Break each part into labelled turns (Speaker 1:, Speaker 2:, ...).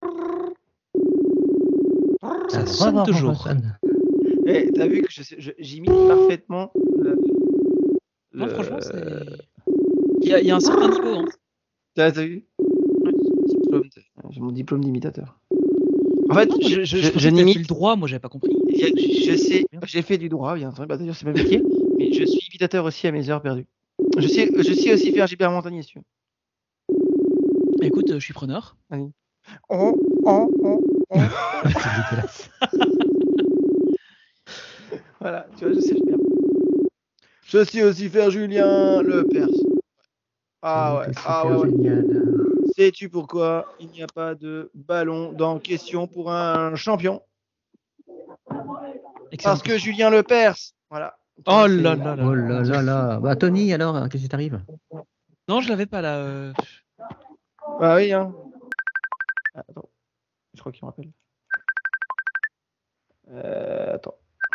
Speaker 1: Ça sonne toujours.
Speaker 2: Et t'as vu que j'imite parfaitement
Speaker 1: Non, franchement, il y a un certain niveau. Hein.
Speaker 2: T'as vu? J'ai mon diplôme d'imitateur. En fait,
Speaker 1: je n'imite fait le droit, moi j'avais pas compris.
Speaker 2: Je sais, j'ai fait du droit, bien entendu. Bah, d'ailleurs, c'est pas métier, mais je suis imitateur aussi à mes heures perdues. Je sais aussi faire Gilbert Montagnier, si tu veux.
Speaker 1: Écoute, je suis preneur.
Speaker 2: Allez.
Speaker 3: C'est dégueulasse.
Speaker 2: Voilà, tu vois, je sais le faire. Je sais aussi faire Julien Lepers. Ah ouais.
Speaker 3: Génial.
Speaker 2: Sais-tu pourquoi il n'y a pas de ballon dans question pour un champion? Parce que Julien Lepers. Voilà.
Speaker 1: Oh là là.
Speaker 3: Oh là. Bah Tony, alors, qu'est-ce qui t'arrive?
Speaker 1: Non, je l'avais pas là.
Speaker 2: Bah oui, hein. Attends. Je crois qu'il me rappelle. Attends.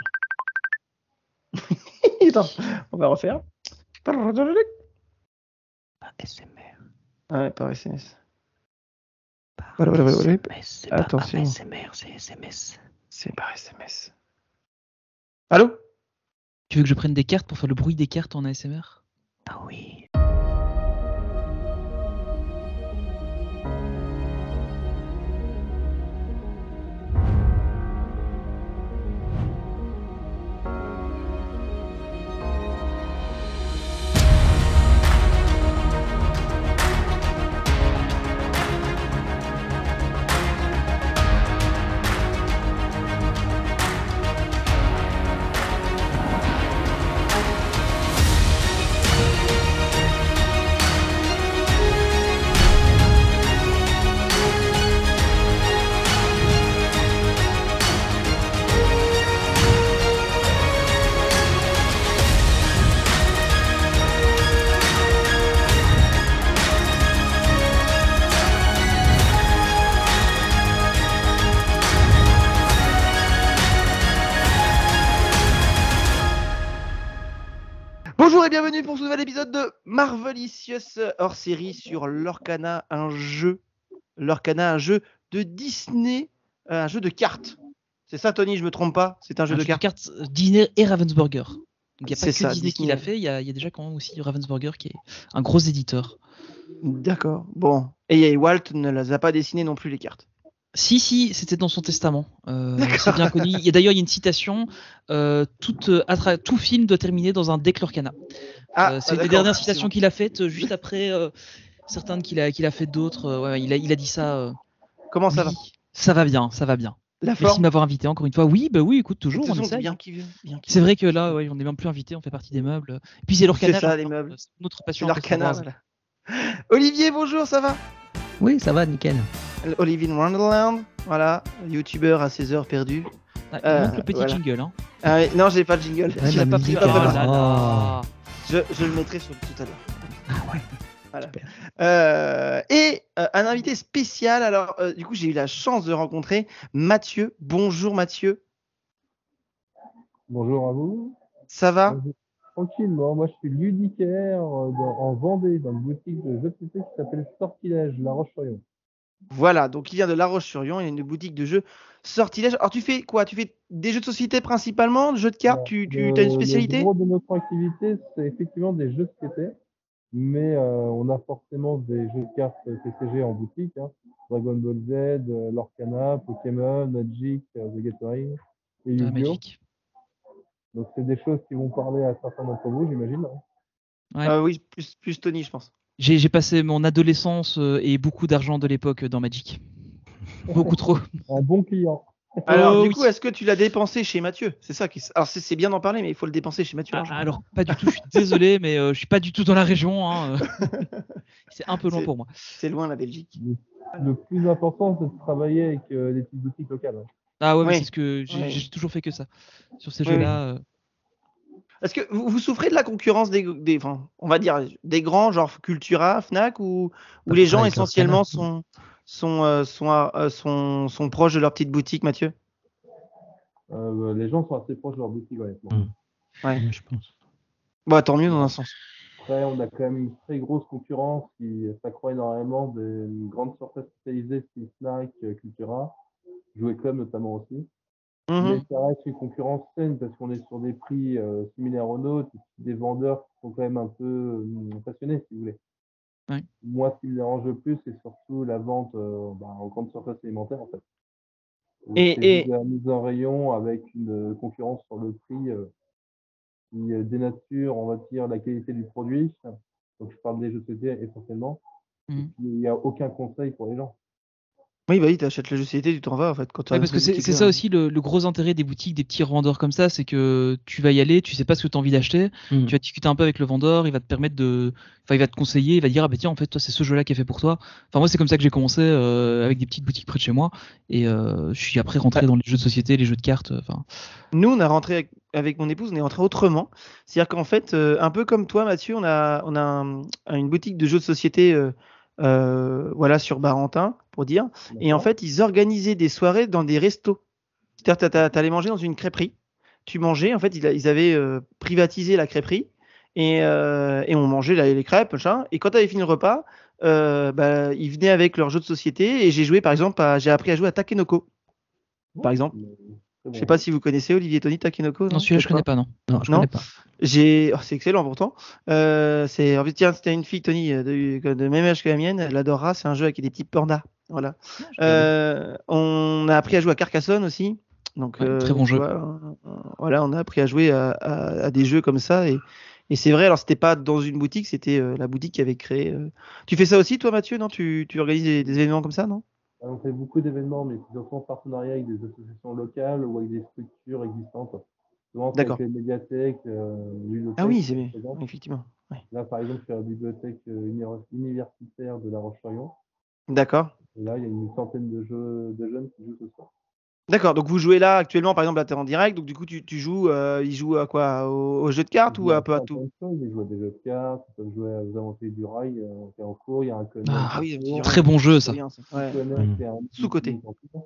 Speaker 2: Attends, on va refaire.
Speaker 3: ASMR.
Speaker 2: Ah ouais, par SMS.
Speaker 3: Voilà. C'est pas
Speaker 2: attention.
Speaker 3: ASMR, c'est SMS.
Speaker 2: C'est par SMS. Allô?
Speaker 1: Tu veux que je prenne des cartes pour faire le bruit des cartes en ASMR?
Speaker 3: Ah oui.
Speaker 2: Bonjour et bienvenue pour ce nouvel épisode de Marvelicious hors série sur Lorcana, un jeu de Disney, un jeu de cartes. C'est ça, Tony, je me trompe pas? C'est un jeu de cartes.
Speaker 1: Disney et Ravensburger. Donc il n'y a pas que
Speaker 2: ça,
Speaker 1: Disney qui l'a fait, il y a déjà quand même aussi Ravensburger qui est un gros éditeur.
Speaker 2: D'accord. Bon. Et Walt ne les a pas dessinées non plus, les cartes.
Speaker 1: Si, c'était dans son testament. C'est bien connu. D'ailleurs, il y a une citation tout film doit terminer dans un deck Lorcana. C'est une des dernières citations qu'il a faites, juste après certaines qu'il a fait d'autres. Il a dit ça.
Speaker 2: Comment ça va?
Speaker 1: Ça va bien. Merci de m'avoir invité encore une fois. Oui, écoute, toujours. On essaie. C'est vrai que là, on n'est même plus invité, on fait partie des meubles. Et puis c'est Lorcana.
Speaker 2: C'est ça, les meubles.
Speaker 1: C'est notre passion.
Speaker 2: Lorcana, voilà. Olivier, bonjour, ça va?
Speaker 3: Oui, ça va, nickel.
Speaker 2: Olivier Wonderland, voilà, youtubeur à ses heures perdues.
Speaker 1: Il manque le petit jingle. Hein.
Speaker 2: Ah oui, non, j'ai pas de jingle.
Speaker 3: Ouais,
Speaker 2: l'as
Speaker 3: pas
Speaker 2: pris. Je le mettrai sur tout à l'heure.
Speaker 3: Ah ouais.
Speaker 2: Voilà. Et un invité spécial. Alors, du coup, j'ai eu la chance de rencontrer Mathieu. Bonjour Mathieu.
Speaker 4: Bonjour à vous.
Speaker 2: Ça va?
Speaker 4: Tranquillement. Moi, je suis ludicaire en Vendée, dans une boutique de jeux de société qui s'appelle Sortilège, La Roche-sur-Yon.
Speaker 2: Voilà, donc il vient de La Roche-sur-Yon, il y a une boutique de jeux Sortilège. Alors tu fais quoi? Tu fais des jeux de société principalement, des jeux de cartes? Tu as une spécialité?
Speaker 4: Le gros de notre activité, c'est effectivement des jeux de société, mais on a forcément des jeux de cartes TCG en boutique, hein. Dragon Ball Z, Lorcana, Pokémon, Magic, The Gathering et Yu-Gi-Oh!
Speaker 1: Magic.
Speaker 4: Donc c'est des choses qui vont parler à certains d'entre vous, j'imagine.
Speaker 1: Ouais.
Speaker 2: Oui, plus Tony, je pense.
Speaker 1: J'ai passé mon adolescence et beaucoup d'argent de l'époque dans Magic. Beaucoup trop.
Speaker 4: Un bon client.
Speaker 2: Alors, du coup, est-ce que tu l'as dépensé chez Mathieu? C'est ça qui. Alors, c'est bien d'en parler, mais il faut le dépenser chez Mathieu.
Speaker 1: Alors, pas du tout. Je suis désolé, mais je suis pas du tout dans la région. Hein. C'est un peu loin pour moi.
Speaker 2: C'est loin la Belgique.
Speaker 4: Le plus important, c'est de travailler avec des petites boutiques locales. Hein.
Speaker 1: Ah ouais, mais c'est ce que j'ai toujours fait que ça sur ces jeux-là.
Speaker 2: Est-ce que vous souffrez de la concurrence on va dire des grands, genre Cultura, Fnac, où les gens essentiellement sont proches de leur petite boutique, Mathieu?
Speaker 4: Les gens sont assez proches de leur boutique, honnêtement.
Speaker 2: Ouais,
Speaker 3: je pense.
Speaker 2: Bah tant mieux dans un sens.
Speaker 4: Après, on a quand même une très grosse concurrence qui s'accroît énormément des grandes surfaces spécialisées, style Snack, Cultura, Jouet Club notamment aussi. Mais
Speaker 2: Mhm.
Speaker 4: ça reste une concurrence saine parce qu'on est sur des prix similaires aux nôtres, des vendeurs qui sont quand même un peu passionnés, si vous voulez.
Speaker 1: Ouais.
Speaker 4: Moi, ce qui me dérange le plus, c'est surtout la vente en grande surface alimentaire, en fait. Où c'est
Speaker 2: Et,
Speaker 4: juste de la mise en rayon avec une concurrence sur le prix qui dénature, on va dire, la qualité du produit. Donc, je parle des jeux de société essentiellement. Et
Speaker 1: Mhm.
Speaker 4: puis, il n'y a aucun conseil pour les gens.
Speaker 2: oui, bah oui, t'achètes le jeu de société, tu t'en vas en fait quand tu
Speaker 1: Ouais,
Speaker 2: as
Speaker 1: parce que
Speaker 2: des boutiques
Speaker 1: c'est
Speaker 2: là.
Speaker 1: ça aussi le gros intérêt des boutiques, des petits revendeurs comme ça, c'est que tu vas y aller, tu sais pas ce que tu as envie d'acheter,
Speaker 3: Mm.
Speaker 1: tu vas discuter un peu avec le vendeur, il va te permettre enfin il va te conseiller, il va te dire ah bah tiens en fait toi c'est ce jeu-là qui est fait pour toi. Enfin moi c'est comme ça que j'ai commencé avec des petites boutiques près de chez moi et je suis après rentré dans les jeux de société, les jeux de cartes. Enfin
Speaker 2: Nous, on a rentré avec mon épouse, on est rentré autrement. C'est-à-dire qu'en fait, un peu comme toi, Mathieu, on a une boutique de jeux de société voilà, sur Barentin, pour dire. Et en
Speaker 4: D'accord?
Speaker 2: fait, ils organisaient des soirées dans des restos. C'est-à-dire que t'allais manger dans une crêperie. Tu mangeais, en fait, ils avaient privatisé la crêperie. Et on mangeait les crêpes, machin. Et quand tu avais fini le repas, bah, ils venaient avec leurs jeux de société. Et j'ai joué, par exemple, j'ai appris à jouer à Takenoko, par
Speaker 4: Ouais,
Speaker 2: exemple.
Speaker 4: très
Speaker 2: Je sais
Speaker 4: bon
Speaker 2: pas
Speaker 4: jeu.
Speaker 2: si vous connaissez Olivier et Tony Takenoko,
Speaker 1: non
Speaker 2: non?
Speaker 1: celui-là je
Speaker 2: Peut-être
Speaker 1: connais
Speaker 2: pas.
Speaker 1: pas non.
Speaker 3: Non, je
Speaker 2: Non?
Speaker 3: connais pas.
Speaker 2: C'est excellent pourtant. C'est en fait, tiens, c'était une fille, Tony, de même âge que la mienne. Elle adorera. C'est un jeu avec des petits pandas. Voilà.
Speaker 1: Ah, je vais regarder.
Speaker 2: On a appris à jouer à Carcassonne aussi. Donc,
Speaker 1: Ouais, très bon
Speaker 2: tu
Speaker 1: jeu.
Speaker 2: vois, voilà, on a appris à jouer à des jeux comme ça. Et c'est vrai, alors c'était pas dans une boutique, c'était la boutique qui avait créé. Tu fais ça aussi, toi, Mathieu, non? Tu organises des événements comme ça, non?
Speaker 4: On fait beaucoup d'événements, mais c'est surtout en partenariat avec des associations locales ou avec des structures existantes. Souvent, c'est avec
Speaker 2: D'accord.
Speaker 4: les médiathèques,
Speaker 2: Ah
Speaker 4: bibliothèques
Speaker 2: oui,
Speaker 4: qui
Speaker 2: c'est
Speaker 4: sont
Speaker 2: oui,
Speaker 4: présentes.
Speaker 2: effectivement. Ouais.
Speaker 4: Là, par exemple, je suis à la bibliothèque universitaire de La Roche-sur-Yon.
Speaker 2: D'accord.
Speaker 4: Et là, il y a une centaine de jeunes qui jouent ce soir.
Speaker 2: D'accord, donc vous jouez là actuellement, par exemple, là t'es en direct, donc du coup tu joues, ils jouent à quoi? Au jeu de cartes
Speaker 4: Ils
Speaker 2: ou
Speaker 4: jouent
Speaker 2: un
Speaker 4: à
Speaker 2: peu à
Speaker 4: plein,
Speaker 2: tout?
Speaker 4: plein de choses. Ils jouent à des jeux de cartes, ils peuvent jouer aux aventures du rail qui est en cours. Il y a un Conan
Speaker 1: Ah,
Speaker 2: Ah
Speaker 4: en
Speaker 2: oui, petit
Speaker 4: cours.
Speaker 1: très
Speaker 2: rail,
Speaker 1: bon jeu
Speaker 2: c'est trop
Speaker 1: ça.
Speaker 2: bien ça. Ouais.
Speaker 4: Conan,
Speaker 3: Mm.
Speaker 4: c'est un
Speaker 2: Sous-côté.
Speaker 4: en cours.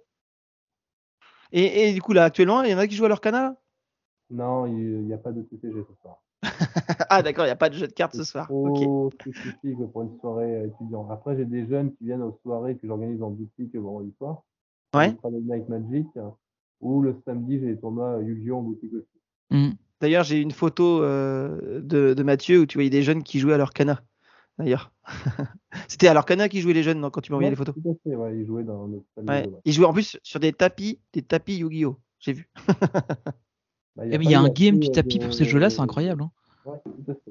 Speaker 2: Et du coup là actuellement, il y en a qui jouent à leur canal?
Speaker 4: Non, il n'y a pas de TCG ce soir.
Speaker 2: Ah d'accord, il n'y a pas de jeu de cartes
Speaker 4: C'est
Speaker 2: ce soir. Ok.
Speaker 4: trop spécifique pour une soirée étudiante. Après, j'ai des jeunes qui viennent aux soirées que j'organise en boutique le vendredi soir, comme le
Speaker 2: Ouais.
Speaker 4: Friday Night Magic, ou le samedi, j'ai les tournois Yu-Gi-Oh! En boutique aussi.
Speaker 1: Mm.
Speaker 2: D'ailleurs, j'ai une photo de Mathieu où tu voyais des jeunes qui jouaient à leur cana. D'ailleurs. C'était à leur cana qui jouaient les jeunes, non, quand tu m'envoyais
Speaker 4: Ouais,
Speaker 2: les photos.
Speaker 4: tout à fait, ouais, ils jouaient dans notre salle de
Speaker 2: Ouais.
Speaker 4: jeu. Ouais.
Speaker 2: Ils jouaient en plus sur des tapis Yu-Gi-Oh! J'ai vu.
Speaker 4: Bah, il n'y
Speaker 1: Eh,
Speaker 4: a
Speaker 1: mais il
Speaker 4: pas
Speaker 1: y a
Speaker 4: eu
Speaker 1: un
Speaker 4: assez
Speaker 1: game du tapis pour ces jeux-là, c'est
Speaker 4: de.
Speaker 1: incroyable, hein.
Speaker 4: Ouais, tout à fait.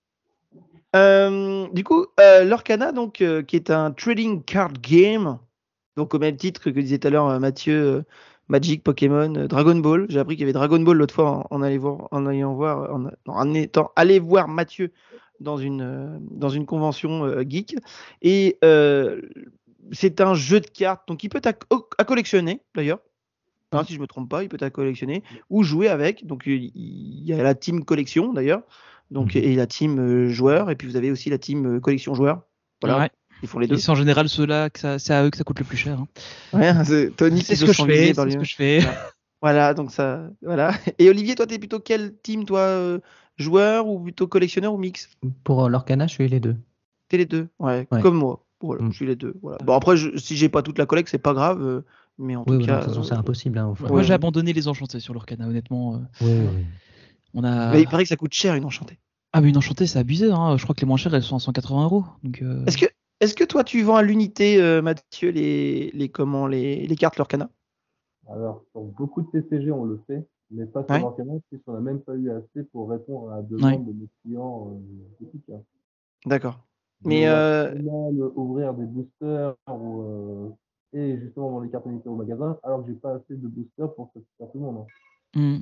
Speaker 2: Du coup, l'Orcana, donc, qui est un trading card game, donc au même titre que disait tout à l'heure Mathieu, Magic, Pokémon, Dragon Ball. J'ai appris qu'il y avait Dragon Ball l'autre fois en allant voir, en étant allé voir Mathieu dans une convention geek. Et c'est un jeu de cartes, donc il peut à collectionner d'ailleurs. Hein,
Speaker 1: Mm.
Speaker 2: si je me trompe pas, il peut à collectionner ou jouer avec. Donc il y a la team collection d'ailleurs, donc et la team joueur, et puis vous avez aussi la team collection joueur. Voilà,
Speaker 1: Ouais.
Speaker 2: ils font les
Speaker 1: Et
Speaker 2: deux.
Speaker 1: c'est en général ceux-là que c'est à eux que ça coûte le plus cher, hein.
Speaker 2: Ouais, c'est Tony
Speaker 1: C'est
Speaker 2: qui
Speaker 1: ce
Speaker 2: se
Speaker 1: que je
Speaker 2: sent
Speaker 1: fais,
Speaker 2: visé par
Speaker 1: c'est ce
Speaker 2: lui.
Speaker 1: que je fais.
Speaker 2: Voilà, donc ça, voilà. Et Olivier, toi, t'es plutôt quel team, toi, joueur ou plutôt collectionneur ou mix?
Speaker 3: Pour l'Orcana, je suis les deux.
Speaker 2: T'es les deux, ouais,
Speaker 3: Ouais.
Speaker 2: comme moi. Voilà,
Speaker 3: Mm.
Speaker 2: je suis les deux. Voilà. Bon après, si j'ai pas toute la collecte, c'est pas grave, mais en
Speaker 3: Oui,
Speaker 2: tout
Speaker 3: oui, non, de
Speaker 2: cas,
Speaker 3: toute façon, c'est impossible. Hein,
Speaker 1: Moi,
Speaker 2: ouais,
Speaker 1: j'ai
Speaker 2: ouais.
Speaker 1: abandonné les enchantés sur l'Orcana, honnêtement.
Speaker 3: Oui, oui.
Speaker 1: On a.
Speaker 2: Mais il paraît que ça coûte cher une enchantée.
Speaker 1: Ah, mais une enchantée, c'est abusé, hein. Je crois que les moins chères, elles sont à 180 €. Donc,
Speaker 2: Est-ce que, est-ce que toi, tu vends à l'unité, Mathieu, les cartes Lorcana?
Speaker 4: Alors, sur beaucoup de TCG, on le fait, mais pas sur
Speaker 2: Ouais,
Speaker 4: l'Orcana, puisqu'on n'a même pas eu assez pour répondre à la
Speaker 1: ouais.
Speaker 4: demande de nos clients boutiques, hein.
Speaker 2: d'accord.
Speaker 4: Je me
Speaker 2: Mais
Speaker 4: vois très mal ouvrir des boosters et justement dans les cartes unité au magasin, alors que j'ai pas assez de boosters pour satisfaire tout le monde, hein.
Speaker 1: Mm.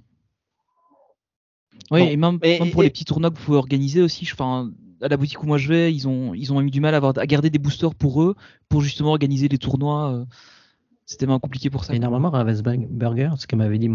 Speaker 1: Oui,
Speaker 2: bon,
Speaker 1: et même pour les petits tournois que vous pouvez organiser aussi, enfin, à la boutique où moi je vais, ils ont eu du mal à garder des boosters pour eux, pour justement organiser les tournois. C'était vraiment compliqué pour ça,
Speaker 3: Et
Speaker 1: quoi.
Speaker 3: normalement, Ravensburger, ce que m'avait dit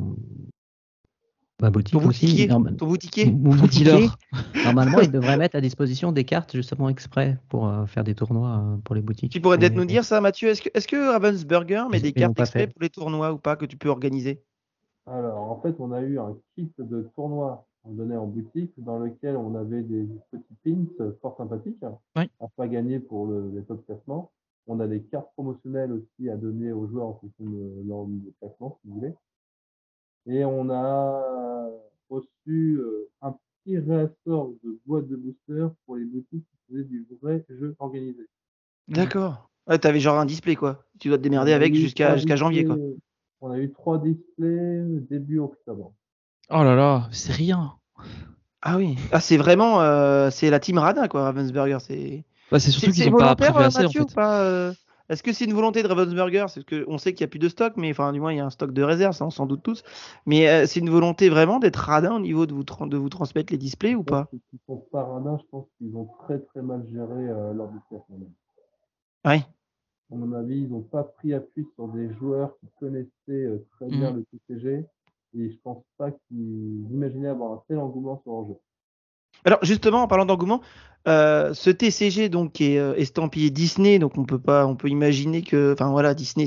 Speaker 3: ma boutique aussi,
Speaker 2: ton boutiquier,
Speaker 3: mon
Speaker 1: Ton
Speaker 3: boutiquier,
Speaker 1: dealer.
Speaker 3: normalement, il devrait mettre à disposition des cartes justement exprès pour faire des tournois pour les boutiques.
Speaker 2: tu pourrais peut-être
Speaker 3: Mais
Speaker 2: nous dire ça, Mathieu. Est-ce que Ravensburger met des
Speaker 3: ils l'ont
Speaker 2: cartes
Speaker 3: pas
Speaker 2: exprès
Speaker 3: fait.
Speaker 2: pour les tournois ou pas que tu peux organiser?
Speaker 4: Alors, en fait, on a eu un kit de tournoi on donnait en boutique, dans lequel on avait des petits pins fort sympathiques
Speaker 1: Oui.
Speaker 4: à pas gagner pour les top classements. On a des cartes promotionnelles aussi à donner aux joueurs en fonction de leur classement, si vous voulez. Et on a reçu un petit réassort de boîtes de boosters pour les boutiques qui faisaient du vrai jeu organisé.
Speaker 2: D'accord. Ouais, t'avais genre un display, quoi. Tu dois te démerder
Speaker 4: On a
Speaker 2: avec
Speaker 4: eu
Speaker 2: jusqu'à
Speaker 4: trois
Speaker 2: janvier, quoi.
Speaker 4: displays, on a eu 3 displays début octobre.
Speaker 1: Oh là là, c'est rien.
Speaker 2: Ah oui. Ah, c'est vraiment c'est la team Radin, quoi, Ravensburger.
Speaker 1: Bah, c'est surtout qu'ils
Speaker 2: C'est
Speaker 1: ont pas
Speaker 2: volontaire,
Speaker 1: prévu assez en
Speaker 2: Mathieu, ou
Speaker 1: fait.
Speaker 2: pas Est-ce que c'est une volonté de Ravensburger? C'est que on sait qu'il n'y a plus de stock, mais enfin, du moins, il y a un stock de réserve, ça, on s'en doute tous. Mais c'est une volonté vraiment d'être radin au niveau de de vous transmettre les displays ou pas?
Speaker 4: Ils sont paradins, je pense qu'ils ont très très mal géré leur displacement.
Speaker 2: Oui.
Speaker 4: À mon avis, ils n'ont pas pris appui sur des joueurs qui connaissaient très bien
Speaker 1: Mhm.
Speaker 4: le TCG et je pense pas qu'ils imaginaient avoir un tel engouement sur leur jeu.
Speaker 2: Alors justement, en parlant d'engouement, ce TCG donc qui est estampillé Disney, donc on peut imaginer que, enfin voilà, Disney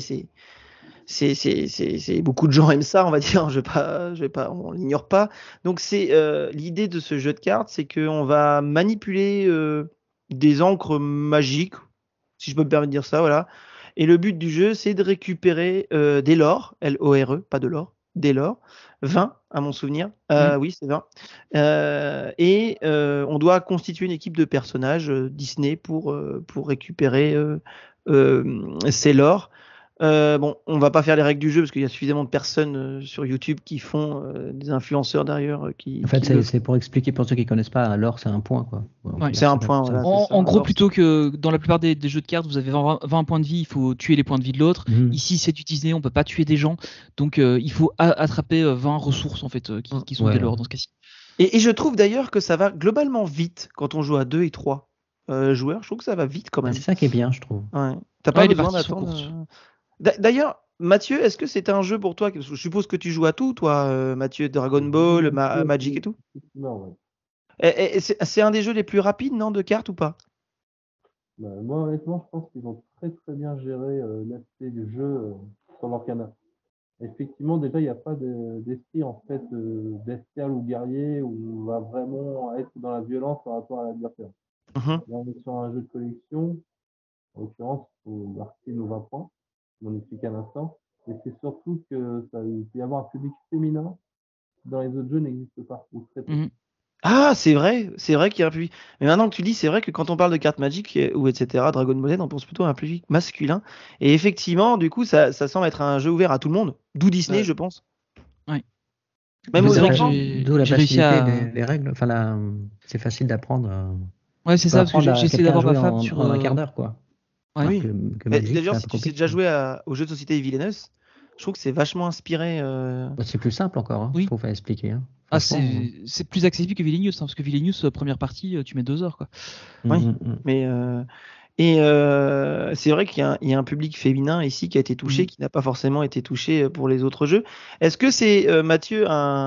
Speaker 2: c'est beaucoup de gens aiment ça, on va dire. Je vais pas, on l'ignore pas. Donc c'est l'idée de ce jeu de cartes, c'est qu'on va manipuler des encres magiques, si je peux me permettre de dire ça, voilà. Et le but du jeu, c'est de récupérer des lores, L-O-R-E, pas de l'or, des lores, 20 à mon souvenir.
Speaker 1: Mhm.
Speaker 2: Oui, c'est 20. Et on doit constituer une équipe de personnages Disney pour récupérer ces lores. Bon, on va pas faire les règles du jeu parce qu'il y a suffisamment de personnes sur YouTube qui font des influenceurs derrière
Speaker 3: En fait,
Speaker 2: qui le
Speaker 3: c'est pour expliquer pour ceux qui connaissent pas, l'or, c'est un point, quoi. On peut
Speaker 1: Ouais.
Speaker 3: dire
Speaker 2: c'est
Speaker 3: ça
Speaker 2: un point,
Speaker 3: comme ça.
Speaker 2: voilà, c'est ça.
Speaker 1: En gros,
Speaker 2: Alors,
Speaker 1: plutôt que dans la plupart des jeux de cartes, vous avez 20 points de vie, il faut tuer les points de vie de l'autre.
Speaker 3: Mhm.
Speaker 1: Ici, c'est du Disney, on peut pas tuer des gens. Donc, il faut attraper 20 ressources en fait, qui sont
Speaker 3: Ouais,
Speaker 1: des
Speaker 3: ouais.
Speaker 1: lores dans ce cas-ci.
Speaker 2: et je trouve d'ailleurs que ça va globalement vite quand on joue à 2 et 3 joueurs. Je trouve que ça va vite quand
Speaker 3: Bah,
Speaker 2: même.
Speaker 3: c'est ça qui est bien, je trouve.
Speaker 2: Ouais. T'as pas
Speaker 1: Ouais, les
Speaker 2: besoin
Speaker 1: parties sont
Speaker 2: d'attendre.
Speaker 1: courtes.
Speaker 2: D'ailleurs, Mathieu, est-ce que c'est un jeu pour toi? Je suppose que tu joues à tout, toi, Mathieu, Dragon Ball, Magic et tout.
Speaker 4: Non, ouais.
Speaker 2: Et c'est un des jeux les plus rapides, non, de cartes ou pas?
Speaker 4: Bah, moi, honnêtement, je pense qu'ils ont très très bien géré l'aspect du jeu sur leur canal. Effectivement, déjà, il n'y a pas d'esprit en fait bestial ou guerrier où on va vraiment être dans la violence par rapport à l'adversaire.
Speaker 2: Mhm.
Speaker 4: Là, on est sur un jeu de collection. En l'occurrence, il faut marquer nos 20 points. On en explique un instant. Et c'est surtout que ça, il peut y avoir un public féminin qui dans les autres jeux n'existe pas, ou très peu.
Speaker 1: Mhm.
Speaker 2: Ah, c'est vrai qu'il y a un public. Mais maintenant que tu dis, c'est vrai que quand on parle de cartes Magic ou etc., Dragon Ball Z, on pense plutôt à un public masculin. Et effectivement, du coup, ça semble être un jeu ouvert à tout le monde. D'où Disney,
Speaker 1: Euh,
Speaker 2: je pense.
Speaker 1: ouais.
Speaker 2: Même
Speaker 3: D'où
Speaker 1: C'est
Speaker 2: aux
Speaker 3: la,
Speaker 1: vrai que
Speaker 2: enfants.
Speaker 3: d'où la
Speaker 1: j'ai réussi
Speaker 3: facilité
Speaker 1: à.
Speaker 3: des règles. Enfin, c'est facile d'apprendre.
Speaker 1: Ouais, c'est
Speaker 3: On peut
Speaker 1: ça, parce que
Speaker 3: apprendre à
Speaker 1: j'ai essayé
Speaker 3: quelqu'un à
Speaker 1: d'avoir ma
Speaker 3: jouer
Speaker 1: femme sur.
Speaker 3: en un quart d'heure, quoi.
Speaker 1: Ouais.
Speaker 3: Alors
Speaker 2: Oui.
Speaker 3: que Magic, c'est
Speaker 2: D'ailleurs,
Speaker 3: un
Speaker 2: si
Speaker 3: peu
Speaker 2: tu sais
Speaker 3: compliqué.
Speaker 2: déjà jouer au jeu de société Villainous, je trouve que c'est vachement inspiré.
Speaker 3: Bah, c'est plus simple encore, hein, je
Speaker 1: Oui.
Speaker 3: trouve, à expliquer. Hein.
Speaker 1: Ah,
Speaker 3: Franchement.
Speaker 1: c'est plus accessible que Vilenius, hein, parce que Vilenius, première partie, tu mets 2 heures, quoi.
Speaker 2: Oui.
Speaker 3: Mm, mm, mm.
Speaker 2: Mais c'est vrai il y a un public féminin ici qui a été touché,
Speaker 1: Mhm.
Speaker 2: qui n'a pas forcément été touché pour les autres jeux. Est-ce que c'est, Mathieu,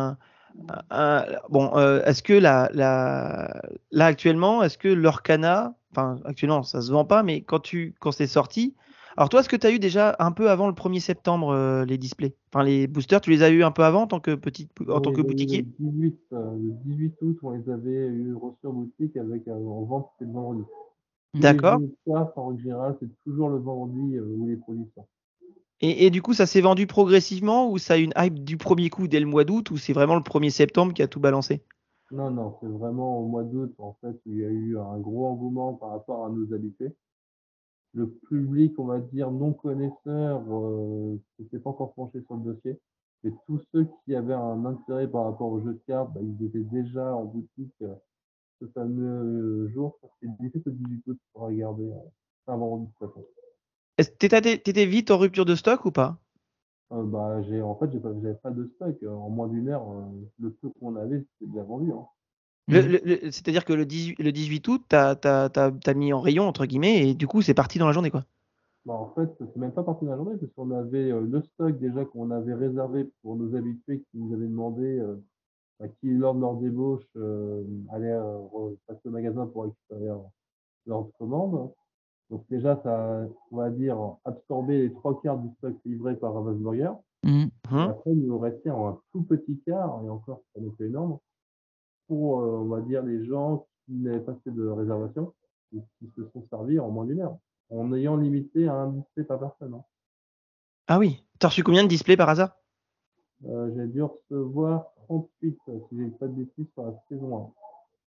Speaker 2: bon, est-ce que là actuellement, est-ce que l'Orcana, enfin actuellement ça se vend pas, mais quand c'est sorti, alors toi, est-ce que tu as eu déjà un peu avant le 1er septembre les displays, enfin les boosters, tu les as eu un peu avant en
Speaker 4: On
Speaker 2: tant
Speaker 4: les
Speaker 2: que
Speaker 4: a eu
Speaker 2: boutiquier?
Speaker 4: le 18 août, on les avait eu reçus en boutique avec en vente, c'était le vendredi. Tous les
Speaker 2: D'accord.
Speaker 4: jeux de cartes, en règle générale, c'est toujours le vendredi où les produits sortent.
Speaker 2: Et du coup, ça s'est vendu progressivement ou ça a eu une hype du premier coup dès le mois d'août ou c'est vraiment le 1er septembre qui a tout balancé?
Speaker 4: Non, non, c'est vraiment au mois d'août, en fait, où il y a eu un gros engouement par rapport à nos habitués. Le public, on va dire, non connaisseur, ne s'est pas encore penché sur le dossier. Et tous ceux qui avaient un intérêt par rapport au jeu de cartes, bah, ils étaient déjà en boutique ce fameux jour. C'est le 17 au 18 août pour regarder. C'est un vendredi de toute façon.
Speaker 2: T'étais vite en rupture de stock ou pas?
Speaker 4: Bah, en fait, j'avais pas de stock. En moins d'une heure, le peu qu'on avait, c'était déjà vendu. Hein.
Speaker 1: Mhm.
Speaker 2: C'est-à-dire que le 18 août, t'as mis en rayon, entre guillemets, et du coup, c'est parti dans la journée, quoi.
Speaker 4: Bah, en fait, c'est même pas parti de la journée, parce qu'on avait le stock déjà qu'on avait réservé pour nos habitués qui nous avaient demandé qui, lors de leur débauche, allaient passer au magasin pour récupérer leur commande. Donc déjà, ça a, on va dire, absorbé les 3 quarts du stock livré par Ravensburger.
Speaker 1: Mhm.
Speaker 4: Et
Speaker 2: Mhm.
Speaker 4: après, il nous restait un tout petit quart, et encore, c'est pas non plus énorme, pour, on va dire, les gens qui n'avaient pas fait de réservation et qui se sont servis en moins d'une heure, en ayant limité à un display par personne. Hein.
Speaker 2: Ah oui. T'as reçu combien de displays par hasard?
Speaker 4: J'ai dû recevoir 38, si j'ai pas de bêtises, sur la saison 1.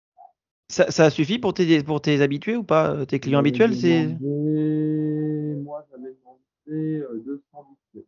Speaker 2: Ça suffit pour tes habitués ou pas? Tes clients habituels, c'est.
Speaker 4: Moi, j'avais demandé 200 displays.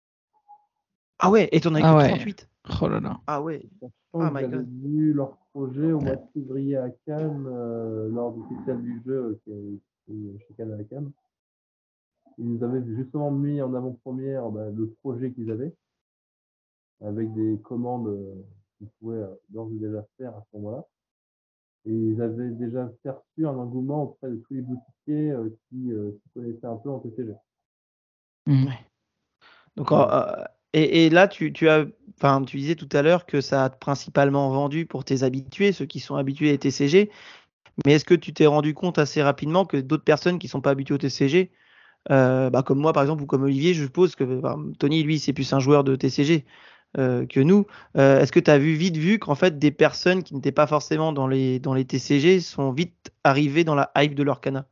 Speaker 2: Ah ouais, et t'en as
Speaker 1: Ah
Speaker 2: que
Speaker 1: ouais.
Speaker 2: 38.
Speaker 1: Oh là là.
Speaker 2: Ah ouais.
Speaker 4: Sachant
Speaker 2: Oh
Speaker 4: que
Speaker 2: my
Speaker 4: j'avais
Speaker 2: God.
Speaker 4: vu leur projet au mois de février à Cannes, lors du festival du jeu qui est chez Cannes à la Cannes. Ils nous avaient justement mis en avant-première le projet qu'ils avaient, avec des commandes qu'ils pouvaient d'ores et déjà faire à ce moment-là. Et ils avaient déjà perçu un engouement auprès de tous les boutiquiers qui se connaissaient un peu en TCG.
Speaker 1: Mhm.
Speaker 2: Donc,
Speaker 4: Voilà.
Speaker 2: et là, tu disais tout à l'heure que ça a principalement vendu pour tes habitués, ceux qui sont habitués à TCG. Mais est-ce que tu t'es rendu compte assez rapidement que d'autres personnes qui sont pas habituées au TCG, comme moi par exemple ou comme Olivier, je suppose que Tony, lui, c'est plus un joueur de TCG que nous. Est-ce que tu as vite vu qu'en fait des personnes qui n'étaient pas forcément dans les TCG sont vite arrivées dans la hype de l'Orcana?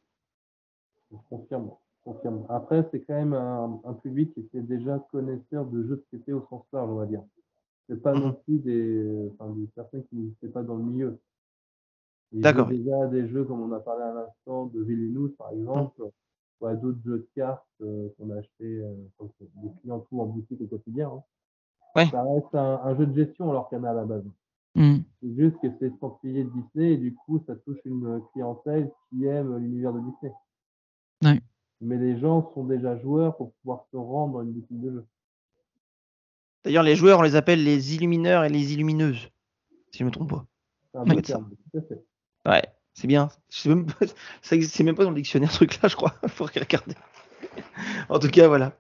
Speaker 4: Je confirme. Après, c'est quand même un public qui était déjà connaisseur de jeux de société au sens large, on va dire. C'est pas non plus des personnes qui n'étaient pas dans le milieu. Ils jouaient
Speaker 2: D'accord.
Speaker 4: déjà à des jeux comme on a parlé à l'instant de Villainous par exemple, ou à d'autres jeux de cartes qu'on a acheté des clients tout en boutique au quotidien. Hein.
Speaker 2: Ouais.
Speaker 4: Ça reste un jeu de gestion alors qu'il y en a à la base.
Speaker 1: Mhm.
Speaker 4: C'est juste que c'est estampillé de Disney et du coup ça touche une clientèle qui aime l'univers de Disney.
Speaker 1: Ouais.
Speaker 4: Mais les gens sont déjà joueurs pour pouvoir se rendre dans une boutique de jeu.
Speaker 2: D'ailleurs, les joueurs, on les appelle les illumineurs et les illumineuses, si je me trompe pas.
Speaker 4: C'est un
Speaker 2: doit
Speaker 4: bon
Speaker 2: être ça.
Speaker 4: terme, tout à fait.
Speaker 2: Ouais, c'est bien. Ça existe même pas dans le dictionnaire, ce truc-là, je crois. Faudrait regarder. En tout cas, voilà.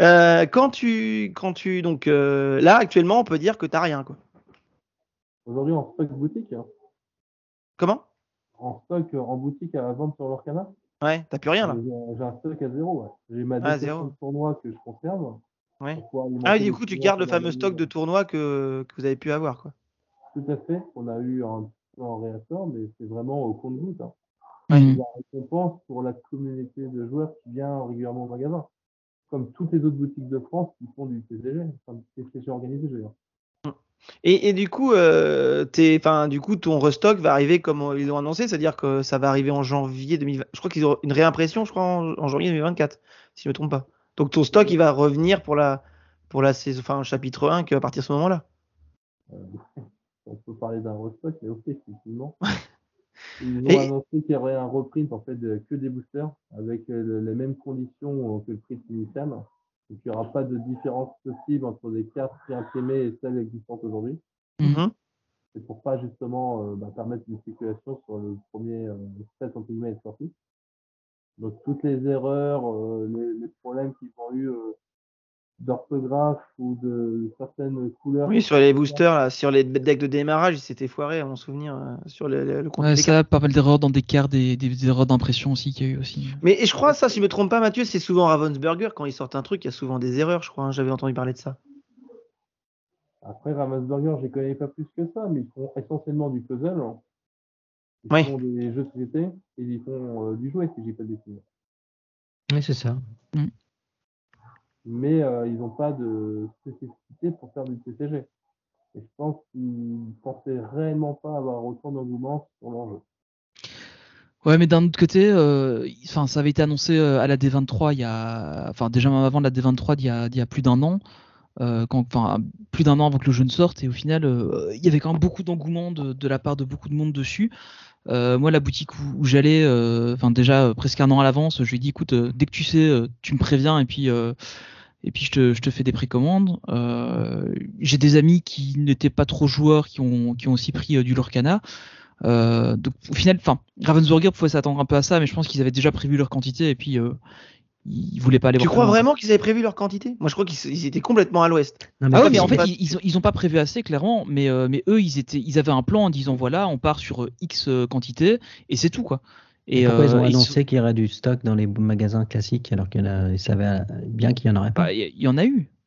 Speaker 2: Donc là, actuellement, on peut dire que t'as rien, quoi.
Speaker 4: Aujourd'hui en stock boutique, hein.
Speaker 2: Comment?
Speaker 4: En stock en boutique à vendre sur l'Orcana,
Speaker 2: Ouais, t'as plus rien là.
Speaker 4: j'ai un stock à zéro. Ouais. J'ai ma
Speaker 2: Ah,
Speaker 4: déception
Speaker 2: zéro.
Speaker 4: de tournoi que je conserve.
Speaker 2: Ouais.
Speaker 4: Pour pouvoir
Speaker 2: Ah oui,
Speaker 4: alimenter
Speaker 2: du
Speaker 4: les
Speaker 2: coup, tu
Speaker 4: clients
Speaker 2: gardes le
Speaker 4: qu'on a
Speaker 2: fameux stock
Speaker 4: eu.
Speaker 2: de tournoi que vous avez pu avoir, quoi.
Speaker 4: Tout à fait. On a eu un peu en réassort, mais c'est vraiment au compte-gouttes. Hein.
Speaker 1: Mhm.
Speaker 4: C'est la récompense pour la communauté de joueurs qui vient régulièrement au magasin. Comme toutes les autres boutiques de France qui font du TCG, enfin du TCG organisé, je veux dire.
Speaker 2: Et du coup, ton restock va arriver comme ils ont annoncé, c'est-à-dire que ça va arriver en janvier 2020. Je crois qu'ils ont une réimpression, je crois, en janvier 2024, si je ne me trompe pas. Donc ton stock, il va revenir pour la saison, enfin, chapitre 1 qu'à partir de ce moment-là.
Speaker 4: On peut parler d'un restock, mais ok, effectivement. Ils ont annoncé qu'il y aurait un reprint en fait que des boosters avec les mêmes conditions que le print initial. Donc il n'y aura pas de différence possible entre les cartes imprimées et celles existantes aujourd'hui.
Speaker 2: Mhm.
Speaker 4: C'est pour pas justement permettre une spéculation sur le premier set entre guillemets sorti. Donc toutes les erreurs, les problèmes qu'ils ont eu d'orthographe ou de certaines couleurs.
Speaker 2: Oui, sur les boosters, là, sur les decks de démarrage, ils s'étaient foirés, à mon souvenir, sur le contenu
Speaker 1: Ouais,
Speaker 2: des
Speaker 1: ça,
Speaker 2: cartes.
Speaker 1: pas mal d'erreurs dans des cartes, des erreurs d'impression aussi qu'il y a eu aussi.
Speaker 2: Mais et je crois, ça, si je me trompe pas, Mathieu, c'est souvent Ravensburger, quand ils sortent un truc, il y a souvent des erreurs, je crois, hein, j'avais entendu parler de ça.
Speaker 4: Après, Ravensburger, je ne connais pas plus que ça, mais ils font essentiellement du puzzle. Ils
Speaker 2: Oui.
Speaker 4: font des jeux de société et ils font du jouet, si je dis pas de bêtises.
Speaker 3: Oui, c'est ça.
Speaker 4: Mais ils n'ont pas de spécificité pour faire du TCG. Et je pense qu'ils ne pensaient réellement pas avoir autant d'engouement sur l'enjeu.
Speaker 1: Ouais, mais d'un autre côté, ça avait été annoncé à la D23 déjà même avant la D23 d'il y a plus d'un an, plus d'un an avant que le jeu ne sorte, et au final, il y avait quand même beaucoup d'engouement de la part de beaucoup de monde dessus. Moi, la boutique où j'allais, déjà presque un an à l'avance, je lui ai dit, écoute, dès que tu sais, tu me préviens, et puis je te fais des précommandes. J'ai des amis qui n'étaient pas trop joueurs, qui ont aussi pris du Lorcana. Donc au final, Ravensburger pouvait s'attendre un peu à ça, mais je pense qu'ils avaient déjà prévu leur quantité et puis ils voulaient pas aller
Speaker 2: Tu
Speaker 1: voir.
Speaker 2: crois vraiment qu'ils avaient prévu leur quantité? Moi, je crois qu'ils étaient complètement à l'ouest.
Speaker 3: Non,
Speaker 1: Ah ouais, mais
Speaker 3: si,
Speaker 1: en fait,
Speaker 2: pas-
Speaker 1: ils ont pas prévu assez clairement, mais eux, ils avaient un plan en disant voilà, on part sur X quantité et c'est tout quoi.
Speaker 3: Et
Speaker 1: Et
Speaker 3: pourquoi ils ont annoncé qu'il y aurait du stock dans les magasins classiques alors qu'ils savaient bien qu'il n'y en aurait pas?
Speaker 1: il y en a eu.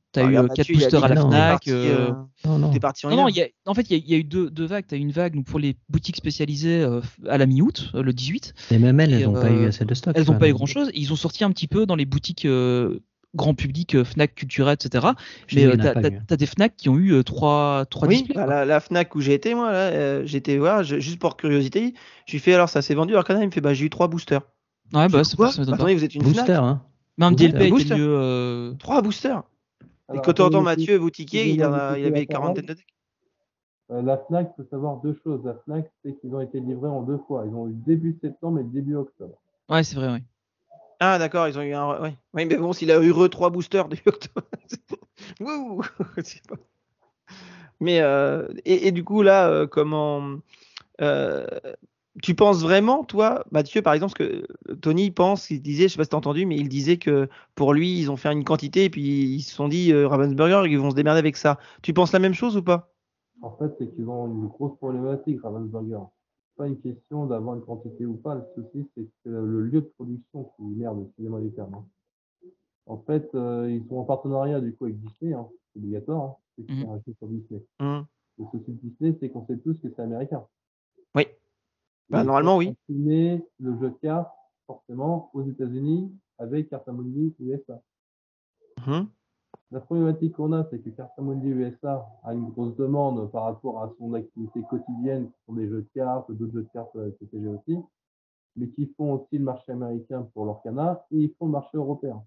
Speaker 1: T'as eu
Speaker 2: Regarde,
Speaker 1: 4
Speaker 2: Mathieu, il a
Speaker 1: boosters
Speaker 2: dit
Speaker 1: à la
Speaker 2: que t'es
Speaker 1: Fnac.
Speaker 2: parti,
Speaker 3: Non.
Speaker 2: t'es parti en
Speaker 1: Non, non,
Speaker 2: hiver.
Speaker 1: en fait, il y a eu deux vagues. T'as eu une vague donc, pour les boutiques spécialisées à la mi-août, le 18.
Speaker 3: Et même elles
Speaker 1: Et,
Speaker 3: n'ont pas eu assez de stock.
Speaker 1: Elles n'ont
Speaker 3: quoi,
Speaker 1: pas eu
Speaker 3: donc.
Speaker 1: grand-chose. Ils ont sorti un petit peu dans les boutiques grand public, Fnac, Cultura, etc.
Speaker 3: Chez nous, il
Speaker 1: Mais
Speaker 3: n'y en a pas eu.
Speaker 1: t'as des Fnac qui ont eu trois
Speaker 2: Oui,
Speaker 1: displays.
Speaker 2: bah,
Speaker 1: quoi.
Speaker 2: la Fnac où j'ai été, moi, là, j'étais voir, juste pour curiosité, je lui fais alors ça s'est vendu, alors Canada, il me fait bah j'ai eu 3 boosters.
Speaker 1: Ouais,
Speaker 2: Je
Speaker 1: bah
Speaker 2: dis,
Speaker 1: ça
Speaker 2: quoi
Speaker 1: m'étonne pas.
Speaker 2: Attendez, vous êtes une
Speaker 3: Booster,
Speaker 2: Fnac
Speaker 3: hein.
Speaker 1: Même
Speaker 3: Booster.
Speaker 1: DLP était
Speaker 2: Booster.
Speaker 1: mieux.
Speaker 2: 3 boosters. Et
Speaker 4: Alors,
Speaker 2: quand on entend
Speaker 4: attendez,
Speaker 2: Mathieu vous tiquer, il
Speaker 4: excusez-moi de couper
Speaker 2: avait
Speaker 4: la parole.
Speaker 2: quarantaine de decks.
Speaker 4: La Fnac, il faut savoir deux choses. La Fnac, c'est qu'ils ont été livrés en 2 fois. Ils ont eu début septembre et début octobre.
Speaker 1: Ouais, c'est vrai, ouais.
Speaker 2: Ah d'accord, ils ont eu un. Ouais. Oui, mais bon, s'il a eu 3 boosters depuis octobre. Wouh C'est pas- Mais et du coup là, comment euh, tu penses vraiment, toi, Mathieu, par exemple, parce que Tony pense, il disait, je sais pas si t'as entendu, mais il disait que pour lui, ils ont fait une quantité et puis ils se sont dit Ravensburger, ils vont se démerder avec ça. Tu penses la même chose ou pas?
Speaker 4: En fait, c'est qu'ils ont une grosse problématique, Ravensburger. C'est pas une question d'avoir une quantité ou pas. Le souci, c'est que c'est le lieu de production qui merde, excusez-moi du terme. En fait, ils sont en partenariat du coup avec Disney, hein. C'est obligatoire, hein. C'est un jeu sur Disney.
Speaker 2: Mhm.
Speaker 4: Le souci de Disney, c'est qu'on sait tous que c'est américain.
Speaker 2: Oui. Bah
Speaker 4: Et
Speaker 2: normalement
Speaker 4: ils
Speaker 2: oui.
Speaker 4: ont imprimé le jeu de cartes, forcément, aux États-Unis avec Cartamundi USA.
Speaker 2: Mhm.
Speaker 4: La problématique qu'on a, c'est que Cartamundi USA a une grosse demande par rapport à son activité quotidienne, qui sont des jeux de cartes, d'autres jeux de cartes TCG aussi, mais qui font aussi le marché américain pour l'Orcana et ils font le marché européen.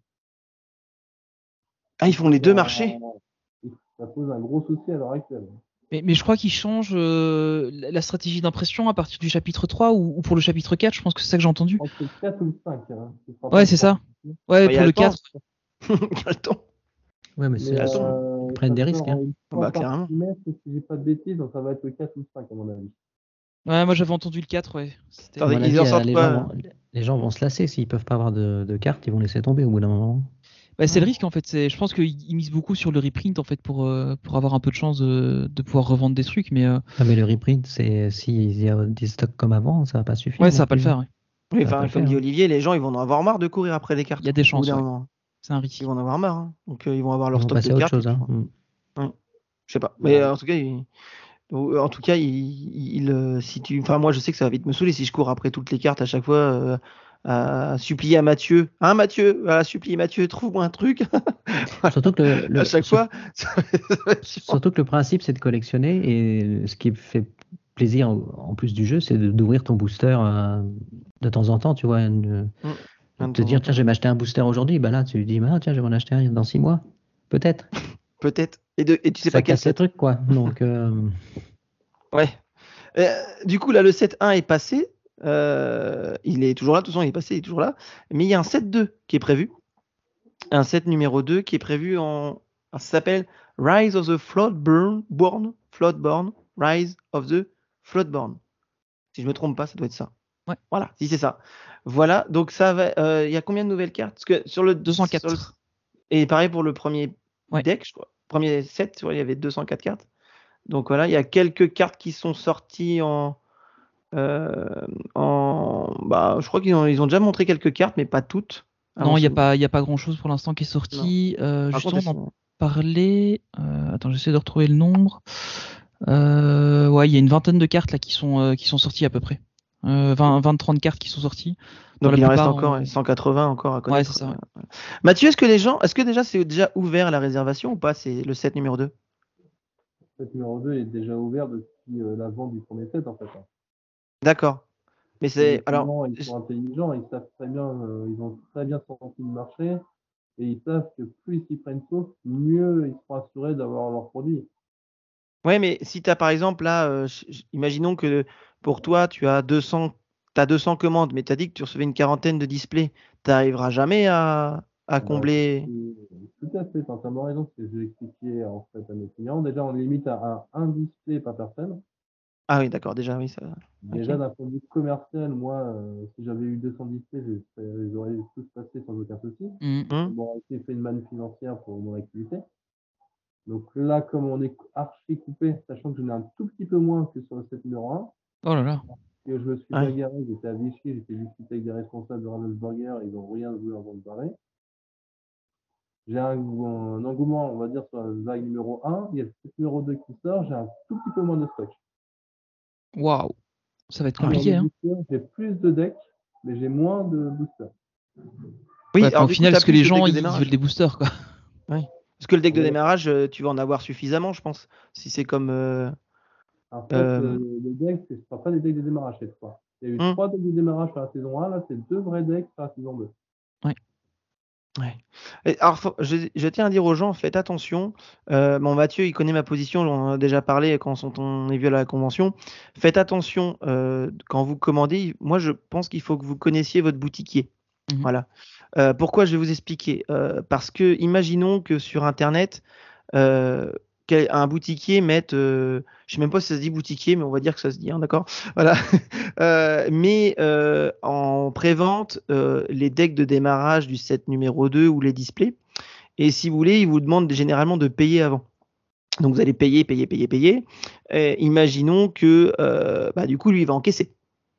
Speaker 2: Ah, ils font les deux marchés.
Speaker 4: Ça pose un gros souci à l'heure actuelle.
Speaker 1: Mais je crois qu'ils changent la stratégie d'impression à partir du chapitre 3 ou pour le chapitre 4, je pense que c'est ça que j'ai entendu.
Speaker 4: Je pense que c'est le 4 ou le 5. Hein.
Speaker 1: Ouais, c'est ça. Ouais,
Speaker 2: Bah, il y
Speaker 1: pour
Speaker 2: a
Speaker 1: le
Speaker 2: le temps.
Speaker 1: 4.
Speaker 2: Il y a le temps.
Speaker 3: Ouais, mais
Speaker 4: Mais
Speaker 3: ils prennent des risques.
Speaker 4: sort
Speaker 3: Hein.
Speaker 4: une
Speaker 2: Bah,
Speaker 4: fois par
Speaker 2: clairement.
Speaker 4: trimestre, si j'ai pas de bêtises, donc ça va être le 4 ou le 5 à mon avis.
Speaker 1: Ouais, moi j'avais entendu le 4, ouais.
Speaker 3: À mon
Speaker 2: Attendez,
Speaker 3: avis,
Speaker 2: ils en sortent quoi?
Speaker 3: les gens vont se lasser s'ils peuvent pas avoir de cartes, ils vont laisser tomber au bout d'un moment.
Speaker 1: Bah, c'est le risque en fait. Je pense qu'ils misent beaucoup sur le reprint en fait pour avoir un peu de chance de pouvoir revendre des trucs, mais
Speaker 3: Ah, mais le reprint, s'il y a des stocks comme avant, ça va pas suffire.
Speaker 1: ouais,
Speaker 3: non
Speaker 1: ça va pas le
Speaker 3: plus.
Speaker 1: faire. Ouais.
Speaker 2: Oui,
Speaker 3: Ça va pas
Speaker 2: enfin,
Speaker 3: le
Speaker 2: comme
Speaker 3: faire,
Speaker 2: dit
Speaker 3: hein.
Speaker 2: Olivier, les gens ils vont en avoir marre de courir après les cartes.
Speaker 1: Il y a des
Speaker 2: Au bout
Speaker 1: chances,
Speaker 2: d'un
Speaker 1: ouais.
Speaker 2: moment.
Speaker 1: C'est un risque.
Speaker 2: Ils vont en avoir marre. Hein. Donc ils vont avoir
Speaker 3: Ils
Speaker 2: leur
Speaker 3: vont
Speaker 2: stock de
Speaker 3: passer à autre
Speaker 2: cartes.
Speaker 3: chose.
Speaker 2: Et puis,
Speaker 3: Hein.
Speaker 2: ouais. Je sais pas. Mais en tout cas, si tu, enfin moi je sais que ça va vite me saouler si je cours après toutes les cartes à chaque fois à supplier à Mathieu. Hein Mathieu, à supplier Mathieu, trouve-moi un truc. Voilà.
Speaker 3: Surtout que
Speaker 2: À chaque fois. ça va être chiant.
Speaker 3: surtout que le principe, c'est de collectionner et ce qui fait plaisir en plus du jeu, c'est d'ouvrir ton booster de temps en temps, tu vois, de
Speaker 2: De
Speaker 3: te
Speaker 2: temps en
Speaker 3: dire, tiens,
Speaker 2: temps.
Speaker 3: je vais m'acheter un booster aujourd'hui, bah là, tu lui dis, bah, tiens, je vais m'en acheter un dans 6 mois, peut-être.
Speaker 2: Peut-être. Et tu sais
Speaker 3: Ça
Speaker 2: pas quel
Speaker 3: casse le
Speaker 2: set.
Speaker 3: truc, quoi. Donc,
Speaker 2: Ouais. Du coup, là, le set 1 est passé. Il est toujours là. De toute façon, il est passé, il est toujours là. Mais il y a un set 2 qui est prévu. Un set numéro 2 qui est prévu en. Ça s'appelle Rise of the Floodborn. Rise of the Floodborn. Si je me trompe pas, ça doit être ça.
Speaker 1: Ouais.
Speaker 2: Voilà, si c'est ça. Voilà, donc ça va. Il y a combien de nouvelles cartes? Parce que sur le
Speaker 1: 204.
Speaker 2: Et pareil pour le premier
Speaker 1: Ouais.
Speaker 2: deck, je crois. Premier set, il y avait 204 cartes. Donc voilà, il y a quelques cartes qui sont sorties bah, je crois qu'ils ont déjà montré quelques cartes, mais pas toutes.
Speaker 1: Non, il y a pas grand chose pour l'instant qui est sorti.
Speaker 2: Par contre,
Speaker 1: Justement, on en parlait. Attends, j'essaie de retrouver le nombre. Ouais, il y a une vingtaine de cartes là qui sont sorties à peu près. 20-30 cartes qui sont sorties.
Speaker 2: Donc il en reste encore 180 encore à connaître.
Speaker 1: Ouais, c'est ça. Ouais.
Speaker 2: Mathieu, est-ce que déjà c'est déjà ouvert à la réservation ou pas? C'est le set numéro 2.
Speaker 4: Le set numéro 2 est déjà ouvert depuis la vente du premier set en fait. Hein.
Speaker 2: D'accord. Mais c'est alors.
Speaker 4: Ils sont intelligents, ils savent très bien, ils ont très bien senti le marché et ils savent que plus ils prennent tôt, mieux ils seront assurés d'avoir leurs produits.
Speaker 2: Ouais, mais si tu as par exemple là, imaginons que pour toi tu as 200 commandes, mais tu as dit que tu recevais une quarantaine de displays, tu n'arriveras jamais à combler.
Speaker 4: Tout à fait, tu as entièrement raison, ce que je vais expliquer en fait à mes clients. Déjà, on limite à un display par personne.
Speaker 2: Ah oui, d'accord, déjà, oui. Ça...
Speaker 4: Déjà,
Speaker 2: Ok.
Speaker 4: d'un point de vue commercial, moi, si j'avais eu 200 displays, les aurais tous passés sans aucun souci.
Speaker 2: Hum,
Speaker 4: Bon, j'ai fait une manne financière pour mon activité. Donc là, comme on est archi coupé, sachant que j'en ai un tout petit peu moins que sur le set numéro 1,
Speaker 1: Oh là là.
Speaker 4: que je me suis
Speaker 2: Ouais.
Speaker 4: bagarré, j'étais à Vichy, j'étais discuté avec des responsables de Ravensburger, ils n'ont rien voulu avant de barrer. j'ai un engouement, on va dire, sur la vague numéro 1. Il y a le set numéro 2 qui sort, j'ai un tout petit peu moins de stock.
Speaker 1: Waouh, ça va être
Speaker 4: Sur les
Speaker 1: compliqué. Hein.
Speaker 4: boosters, j'ai plus de decks, mais j'ai moins de boosters.
Speaker 2: Oui,
Speaker 1: Ouais,
Speaker 2: alors
Speaker 1: au
Speaker 2: du coup,
Speaker 1: final,
Speaker 2: t'as
Speaker 1: parce que
Speaker 2: plus
Speaker 1: les
Speaker 2: de
Speaker 1: gens,
Speaker 2: deck de
Speaker 1: ils
Speaker 2: démarrage.
Speaker 1: veulent des boosters, quoi.
Speaker 2: Oui. Parce que le deck de
Speaker 4: Ouais.
Speaker 2: démarrage, tu vas en avoir suffisamment, je pense. Si c'est comme.
Speaker 4: En fait,
Speaker 2: Euh,
Speaker 4: les decks, ce ne sera pas des decks de démarrage cette fois. Il y a eu
Speaker 2: hmm,
Speaker 4: 3 decks de démarrage sur la saison 1, là, c'est 2 vrais decks sur la saison 2.
Speaker 2: ouais. Et alors, je tiens à dire aux gens, faites attention. Bon, Mathieu, il connaît ma position, on en a déjà parlé quand on est vu à la convention. Faites attention quand vous commandez. Moi, je pense qu'il faut que vous connaissiez votre boutiquier.
Speaker 1: Mhm.
Speaker 2: Voilà. Pourquoi je vais vous expliquer parce que imaginons que sur Internet, un boutiquier mette, je sais même pas si ça se dit boutiquier, mais on va dire que ça se dit, hein, d'accord? Voilà. Mais en prévente les decks de démarrage du set numéro 2 ou les displays. Et si vous voulez, ils vous demandent généralement de payer avant. Donc vous allez payer. Imaginons que du coup, lui, il va encaisser.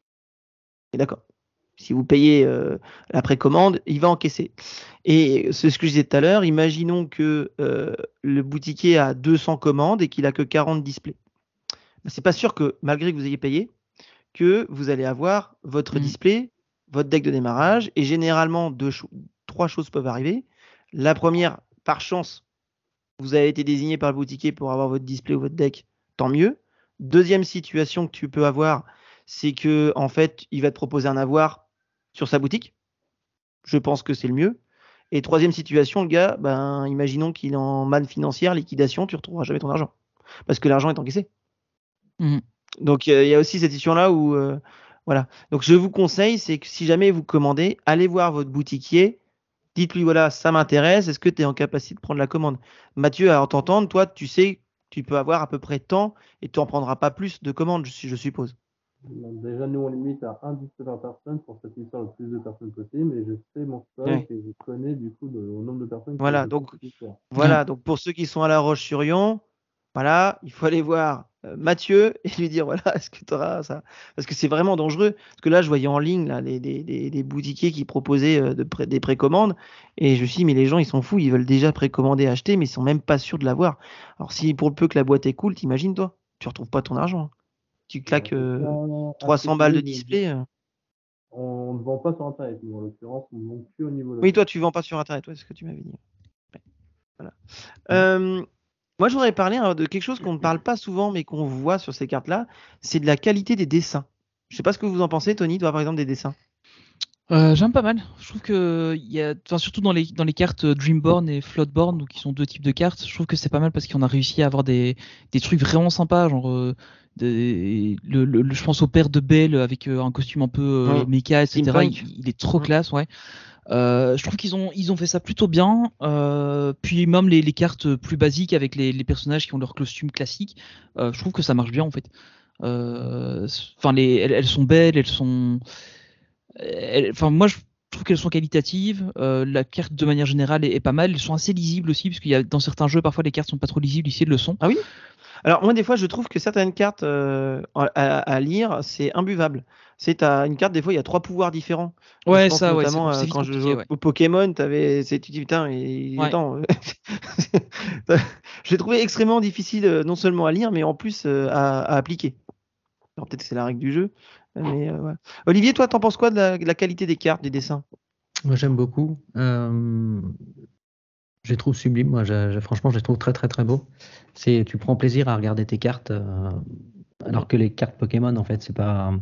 Speaker 2: Et d'accord. Si vous payez la précommande, il va encaisser. Et c'est ce que je disais tout à l'heure. Imaginons que le boutiquier a 200 commandes et qu'il a que 40 displays. C'est pas sûr que, malgré que vous ayez payé, que vous allez avoir votre display, votre deck de démarrage. Et généralement, trois choses peuvent arriver. La première, par chance, vous avez été désigné par le boutiquier pour avoir votre display ou votre deck, tant mieux. Deuxième situation que tu peux avoir, c'est que en fait, il va te proposer un avoir sur sa boutique. Je pense que c'est le mieux. Et troisième situation, le gars, imaginons qu'il est en manne financière, liquidation, tu ne retrouveras jamais ton argent. Parce que l'argent est encaissé.
Speaker 1: Mhm.
Speaker 2: Donc il y a aussi cette situation-là où voilà. Donc je vous conseille, c'est que si jamais vous commandez, allez voir votre boutiquier, dites-lui voilà, ça m'intéresse, est-ce que tu es en capacité de prendre la commande? Mathieu, à t'entendre, toi, tu sais, tu peux avoir à peu près tant et tu n'en prendras pas plus de commandes, je suppose.
Speaker 4: Donc, déjà, nous, on limite à un display par personne pour satisfaire le plus de personnes possible. Mais je sais mon stock
Speaker 2: Ouais.
Speaker 4: et je connais du coup le nombre de personnes
Speaker 2: Voilà,
Speaker 4: que
Speaker 2: donc
Speaker 4: je peux faire.
Speaker 2: voilà, donc pour ceux qui sont à La Roche-sur-Yon, voilà, il faut aller voir Mathieu et lui dire voilà, est-ce que tu auras ça? Parce que c'est vraiment dangereux. Parce que là, je voyais en ligne là, des boutiquiers qui proposaient des précommandes et je me suis dit, mais les gens, ils sont fous, ils veulent déjà précommander, acheter, mais ils sont même pas sûrs de l'avoir. Alors, si pour le peu que la boîte est cool, t'imagines, toi, tu retrouves pas ton argent. Hein. Tu claques 300 balles de display.
Speaker 4: On ne vend pas sur Internet, nous, en l'occurrence, on ne vend que au niveau local.
Speaker 2: Oui, toi, tu vends pas sur Internet, ouais, c'est ce que tu m'avais dit. Ouais. Voilà. Moi, je voudrais parler de quelque chose qu'on ne parle pas souvent, mais qu'on voit sur ces cartes-là, c'est de la qualité des dessins. Je sais pas ce que vous en pensez, Tony, toi, par exemple, des dessins.
Speaker 1: J'aime pas mal. Je trouve que surtout dans les cartes Dreamborn et Floatborn, donc qui sont deux types de cartes, je trouve que c'est pas mal parce qu'on a réussi à avoir des trucs vraiment sympas, genre je pense au père de Belle avec un costume un peu méca, etc. Il est trop classe, ouais. Je trouve qu'ils ont fait ça plutôt bien. Puis même les cartes plus basiques avec les personnages qui ont leur costume classique, je trouve que ça marche bien en fait. Enfin, elles sont belles, elles sont. Enfin, moi, je trouve qu'elles sont qualitatives. La carte, de manière générale, est pas mal. Elles sont assez lisibles aussi, parce qu'il y a dans certains jeux, parfois, les cartes sont pas trop lisibles. Ici, elles le sont.
Speaker 2: Ah oui? Alors, moi, des fois, je trouve que certaines cartes à lire, c'est imbuvable. T'as une carte, des fois, il y a 3 pouvoirs différents.
Speaker 1: Ouais,
Speaker 2: je pense
Speaker 1: ça,
Speaker 2: notamment
Speaker 1: ouais,
Speaker 2: quand je jouais au Pokémon, tu dis, putain, attends. Je l'ai trouvé extrêmement difficile, non seulement à lire, mais en plus à appliquer. Alors, peut-être que c'est la règle du jeu. Mais, ouais. Olivier, toi, t'en penses quoi de la qualité des cartes, des dessins?
Speaker 3: Moi, j'aime beaucoup. Je les trouve sublimes. Moi, franchement, je les trouve très, très, très beaux. Tu prends plaisir à regarder tes cartes, alors que les cartes Pokémon, en fait, c'est pas.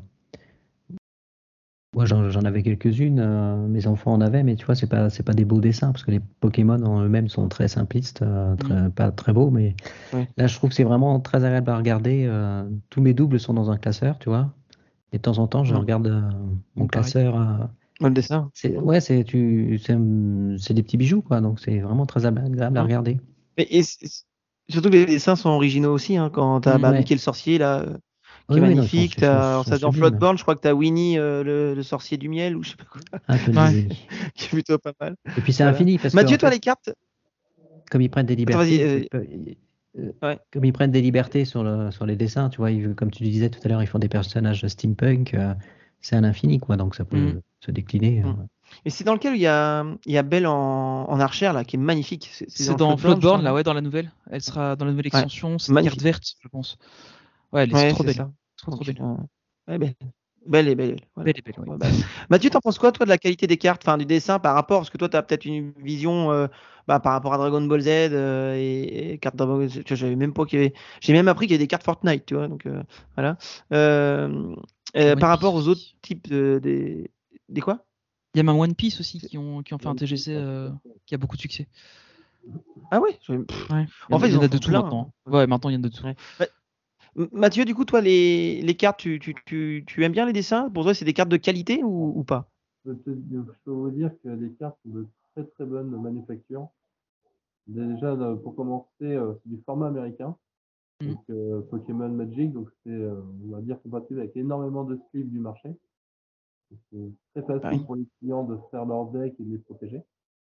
Speaker 3: Moi, j'en avais quelques-unes. Mes enfants en avaient, mais tu vois, c'est pas des beaux dessins parce que les Pokémon en eux-mêmes sont très simplistes, pas très beaux. Mais là, je trouve que c'est vraiment très agréable à regarder. Tous mes doubles sont dans un classeur, tu vois. Et de temps en temps, je regarde mon classeur.
Speaker 2: Le dessin.
Speaker 3: C'est des petits bijoux, quoi. Donc c'est vraiment très agréable à regarder.
Speaker 2: Surtout que les dessins sont originaux aussi, hein, quand t'as Mickey le sorcier là, qui est magnifique. Dans Floatborn, je crois que t'as Winnie le sorcier du miel ou je sais pas quoi. Qui est plutôt pas mal.
Speaker 3: Et puis c'est infini parce
Speaker 2: Mathieu,
Speaker 3: que
Speaker 2: toi, les cartes.
Speaker 3: Comme ils prennent des libertés. Comme ils prennent des libertés sur les dessins, tu vois, comme tu le disais tout à l'heure, ils font des personnages steampunk, c'est un infini, quoi, donc ça peut se décliner.
Speaker 2: Et c'est dans lequel il y a Belle en archère, là, qui est magnifique.
Speaker 1: C'est dans Floodborne, là, ouais, dans la nouvelle. Elle sera dans la nouvelle extension. C'est une carte verte, je pense. Ouais, elle est trop belle. Trop belle.
Speaker 2: Ouais, belle et belle. Voilà.
Speaker 1: Belle et belle, ouais.
Speaker 2: Mathieu, t'en penses quoi, toi, de la qualité des cartes, du dessin par rapport, parce que toi, t'as peut-être une vision par rapport à Dragon Ball Z et cartes Dragon Ball Z. J'avais même pas j'ai même appris qu'il y avait des cartes Fortnite, tu vois, donc voilà. Par rapport aux autres types des quoi?
Speaker 1: Il y a même One Piece aussi qui ont fait un TGC qui a beaucoup de succès.
Speaker 2: Ah ouais,
Speaker 1: En fait, il y en a de tout maintenant. Ouais, maintenant il y en a de tout.
Speaker 2: Mathieu, du coup, toi, les cartes, tu aimes bien les dessins? Pour toi, c'est des cartes de qualité ou pas?
Speaker 4: Je peux vous dire que les cartes sont de très très bonne manufacture. Déjà, pour commencer, c'est du format américain. Donc, Pokémon Magic, donc c'est, on va dire, compatible avec énormément de sleeves du marché. C'est très facile pour les clients de faire leur deck et de les protéger.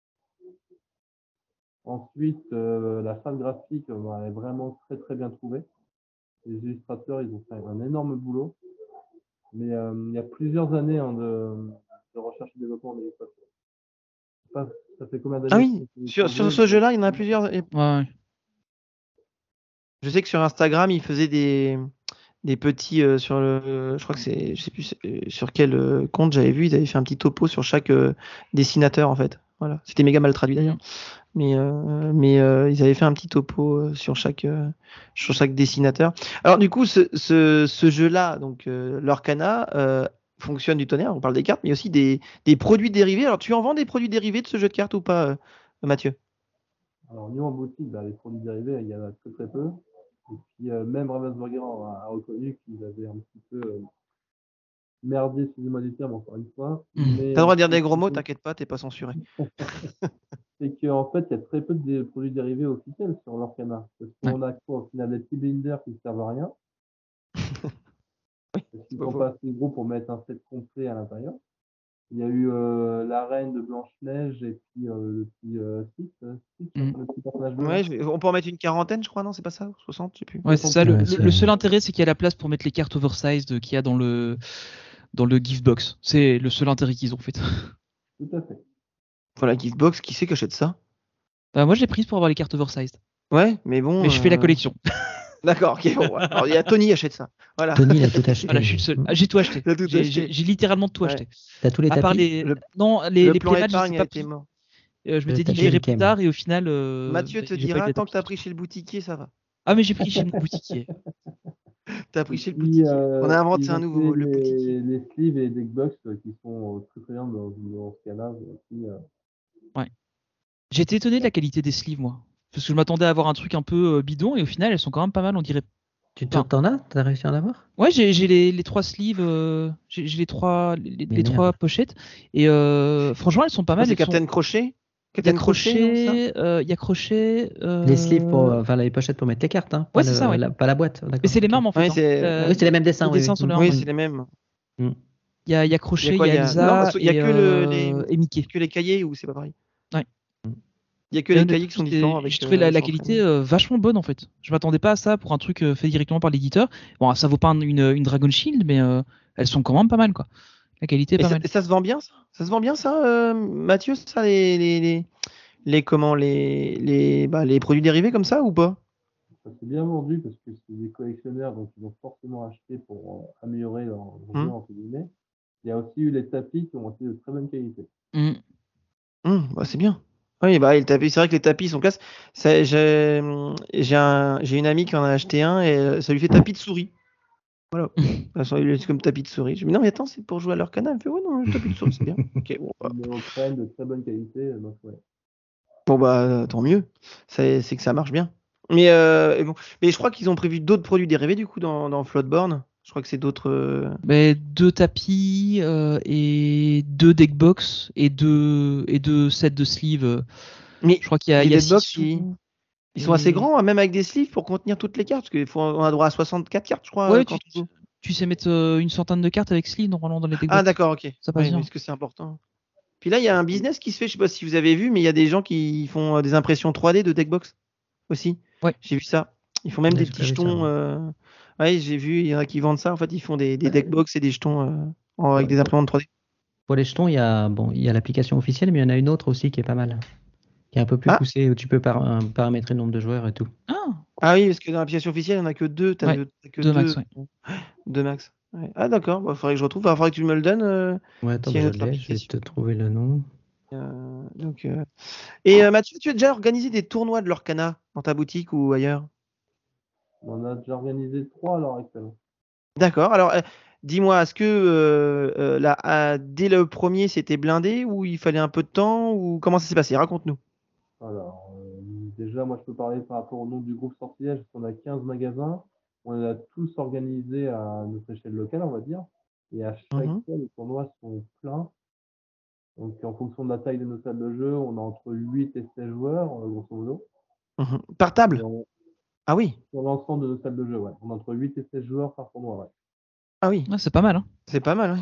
Speaker 4: Ensuite, la phase graphique est vraiment très très bien trouvée. Les illustrateurs, ils ont fait un énorme boulot. Mais il y a plusieurs années de recherche et développement en illustration. Ça fait combien d'années?
Speaker 2: Ah oui, sur ce jeu-là, il y en a plusieurs.
Speaker 1: Ouais.
Speaker 2: Je sais que sur Instagram, ils faisaient des petits sur le. Je crois que c'est. Je sais plus sur quel compte j'avais vu, ils avaient fait un petit topo sur chaque dessinateur en fait. Voilà. C'était méga mal traduit d'ailleurs. Mais ils avaient fait un petit topo sur chaque dessinateur. Alors du coup, ce jeu-là, donc l'Orcana, fonctionne du tonnerre. On parle des cartes, mais aussi des produits dérivés. Alors tu en vends des produits dérivés de ce jeu de cartes ou pas, Mathieu?
Speaker 4: Alors nous en boutique, les produits dérivés, il y en a très très peu. Et puis même Ravensburger a reconnu qu'ils avaient un petit peu merdé, excusez-moi du terme encore une fois.
Speaker 2: T'as le droit de dire des gros mots, t'inquiète pas, t'es pas censuré.
Speaker 4: C'est qu'en fait, il y a très peu de produits dérivés officiels sur l'Orcana. Parce qu'on a quoi au final, des petits blinders qui ne servent à rien. Parce qu'ils sont pas assez gros pour mettre un set complet à l'intérieur. Il y a eu la reine de Blanche-Neige et puis le petit le petit personnage bleu.
Speaker 2: Ouais, on peut en mettre une quarantaine, je crois, non? C'est pas ça? 60, je sais plus.
Speaker 1: Ouais, c'est ça. Le seul intérêt, c'est qu'il y a la place pour mettre les cartes oversized qu'il y a dans le gift box. C'est le seul intérêt qu'ils ont fait.
Speaker 4: Tout à fait.
Speaker 2: Voilà, gift box, qui c'est qui achète ça?
Speaker 1: Moi, je l'ai prise pour avoir les cartes oversized.
Speaker 2: Ouais, mais bon.
Speaker 1: Mais je fais la collection.
Speaker 2: D'accord, ok. Bon, alors, il y a Tony qui achète ça. Voilà.
Speaker 3: Tony, il a tout acheté.
Speaker 1: Voilà, je suis le seul. J'ai tout acheté. J'ai littéralement tout acheté.
Speaker 3: T'as tous les tapis?
Speaker 2: Non, les playmatchs, je sais pas pris.
Speaker 1: Mort. Je m'étais dit que j'irais plus tard et au final.
Speaker 2: Mathieu te dira, tant que t'as pris chez le boutiquier, ça va.
Speaker 1: Ah, mais j'ai pris chez le boutiquier.
Speaker 2: T'as pris chez le boutiquier. On a inventé un nouveau, le boutiquier.
Speaker 4: Les sleeves et les deckbox qui sont très très bien dans ce cas-là.
Speaker 1: Ouais. J'étais étonné de la qualité des sleeves, moi. Parce que je m'attendais à avoir un truc un peu bidon et au final, elles sont quand même pas mal, on dirait.
Speaker 3: T'en as? T'as réussi à en avoir?
Speaker 1: Ouais, j'ai les 3 sleeves, j'ai les trois pochettes et franchement, elles sont pas mal.
Speaker 2: C'est Captain Crochet?
Speaker 1: Il y a Crochet, il y a Crochet.
Speaker 3: Les sleeves les pochettes pour mettre les cartes, hein.
Speaker 1: Ouais, c'est ça, ouais.
Speaker 3: Pas la boîte.
Speaker 1: Mais c'est les mêmes en fait.
Speaker 2: Oui,
Speaker 3: c'est les mêmes dessins.
Speaker 1: Les dessins sont les mêmes.
Speaker 2: Oui, c'est les mêmes.
Speaker 1: Il y a Crochet, il y a Elsa,
Speaker 2: il y a que
Speaker 1: et Mickey.
Speaker 2: Que les cahiers ou c'est pas pareil?
Speaker 1: Ouais.
Speaker 2: Il y a que les cahiers qui sont différents.
Speaker 1: Je trouvais la qualité vachement bonne en fait. Je m'attendais pas à ça pour un truc fait directement par l'éditeur. Bon, ça vaut pas une Dragon Shield, mais elles sont quand même pas mal quoi. La qualité est pas mal.
Speaker 2: Et ça se vend bien ça? Ça se vend bien ça, Mathieu, ça les produits dérivés comme ça ou pas?
Speaker 4: Ça s'est bien vendu parce que c'est des collectionneurs, donc ils ont forcément acheté pour améliorer leur jeu entre guillemets. Il y a aussi eu les tapis qui ont été de très bonne qualité.
Speaker 2: C'est bien. Oui, les tapis, c'est vrai que les tapis sont classe. J'ai une amie qui en a acheté un et ça lui fait tapis de souris. Voilà. C'est comme tapis de souris. Je me dis non mais attends, c'est pour jouer à leur canal. Elle fait ouais non, le tapis de souris c'est bien. Ok, bon.
Speaker 4: Ils de très bonne qualité, donc ouais.
Speaker 2: Bon tant mieux. C'est que ça marche bien. Mais je crois qu'ils ont prévu d'autres produits dérivés du coup dans Floodborne. Je crois que c'est d'autres.
Speaker 1: 2 tapis et 2 deckbox et 2 sets de sleeves.
Speaker 2: Mais
Speaker 1: je crois qu'il y a
Speaker 2: les deckbox ils sont assez grands, même avec des sleeves pour contenir toutes les cartes, parce qu'on a droit à 64 cartes, je crois.
Speaker 1: Ouais, tu sais mettre une centaine de cartes avec sleeves normalement dans les deckbox.
Speaker 2: Ah d'accord, ok.
Speaker 1: Ça passe bien.
Speaker 2: Parce que c'est important. Puis là, il y a un business qui se fait, je sais pas si vous avez vu, mais il y a des gens qui font des impressions 3D de deckbox aussi.
Speaker 1: Ouais.
Speaker 2: J'ai vu ça. Ils font même des petits jetons. Ouais, j'ai vu, il y en a qui vendent ça. En fait, ils font des deckbox et des jetons avec des imprimantes 3D.
Speaker 3: Pour les jetons, il y a l'application officielle, mais il y en a une autre aussi qui est pas mal. Qui est un peu plus poussée, où tu peux paramétrer le nombre de joueurs et tout.
Speaker 2: Ah oui, parce que dans l'application officielle, il n'y en a que 2. T'as que 2
Speaker 1: max, ouais.
Speaker 2: 2 max. Ouais. Ah d'accord, il faudrait que je retrouve. Il faudrait que tu me le donnes.
Speaker 3: Ouais, attends, je vais te trouver le nom.
Speaker 2: Et Mathieu, tu as déjà organisé des tournois de l'Orcana dans ta boutique ou ailleurs?
Speaker 4: On a déjà organisé 3 à l'heure actuelle.
Speaker 2: D'accord. Alors, dis-moi, est-ce que dès le premier, c'était blindé ou il fallait un peu de temps ou comment ça s'est passé? Raconte-nous.
Speaker 4: Alors, déjà, moi, je peux parler par rapport au nom du groupe Sortilège. On a 15 magasins. On a tous organisés à notre échelle locale, on va dire. Et à chaque fois, les tournois sont pleins. Donc, en fonction de la taille de nos salles de jeu, on a entre 8 et 16 joueurs, grosso modo.
Speaker 2: Par table? Ah oui.
Speaker 4: Sur l'ensemble de nos salles de jeu, ouais. On a entre 8 et 16 joueurs par tournoi, ouais.
Speaker 2: Ah oui.
Speaker 1: C'est pas mal, hein.
Speaker 2: C'est pas mal, oui.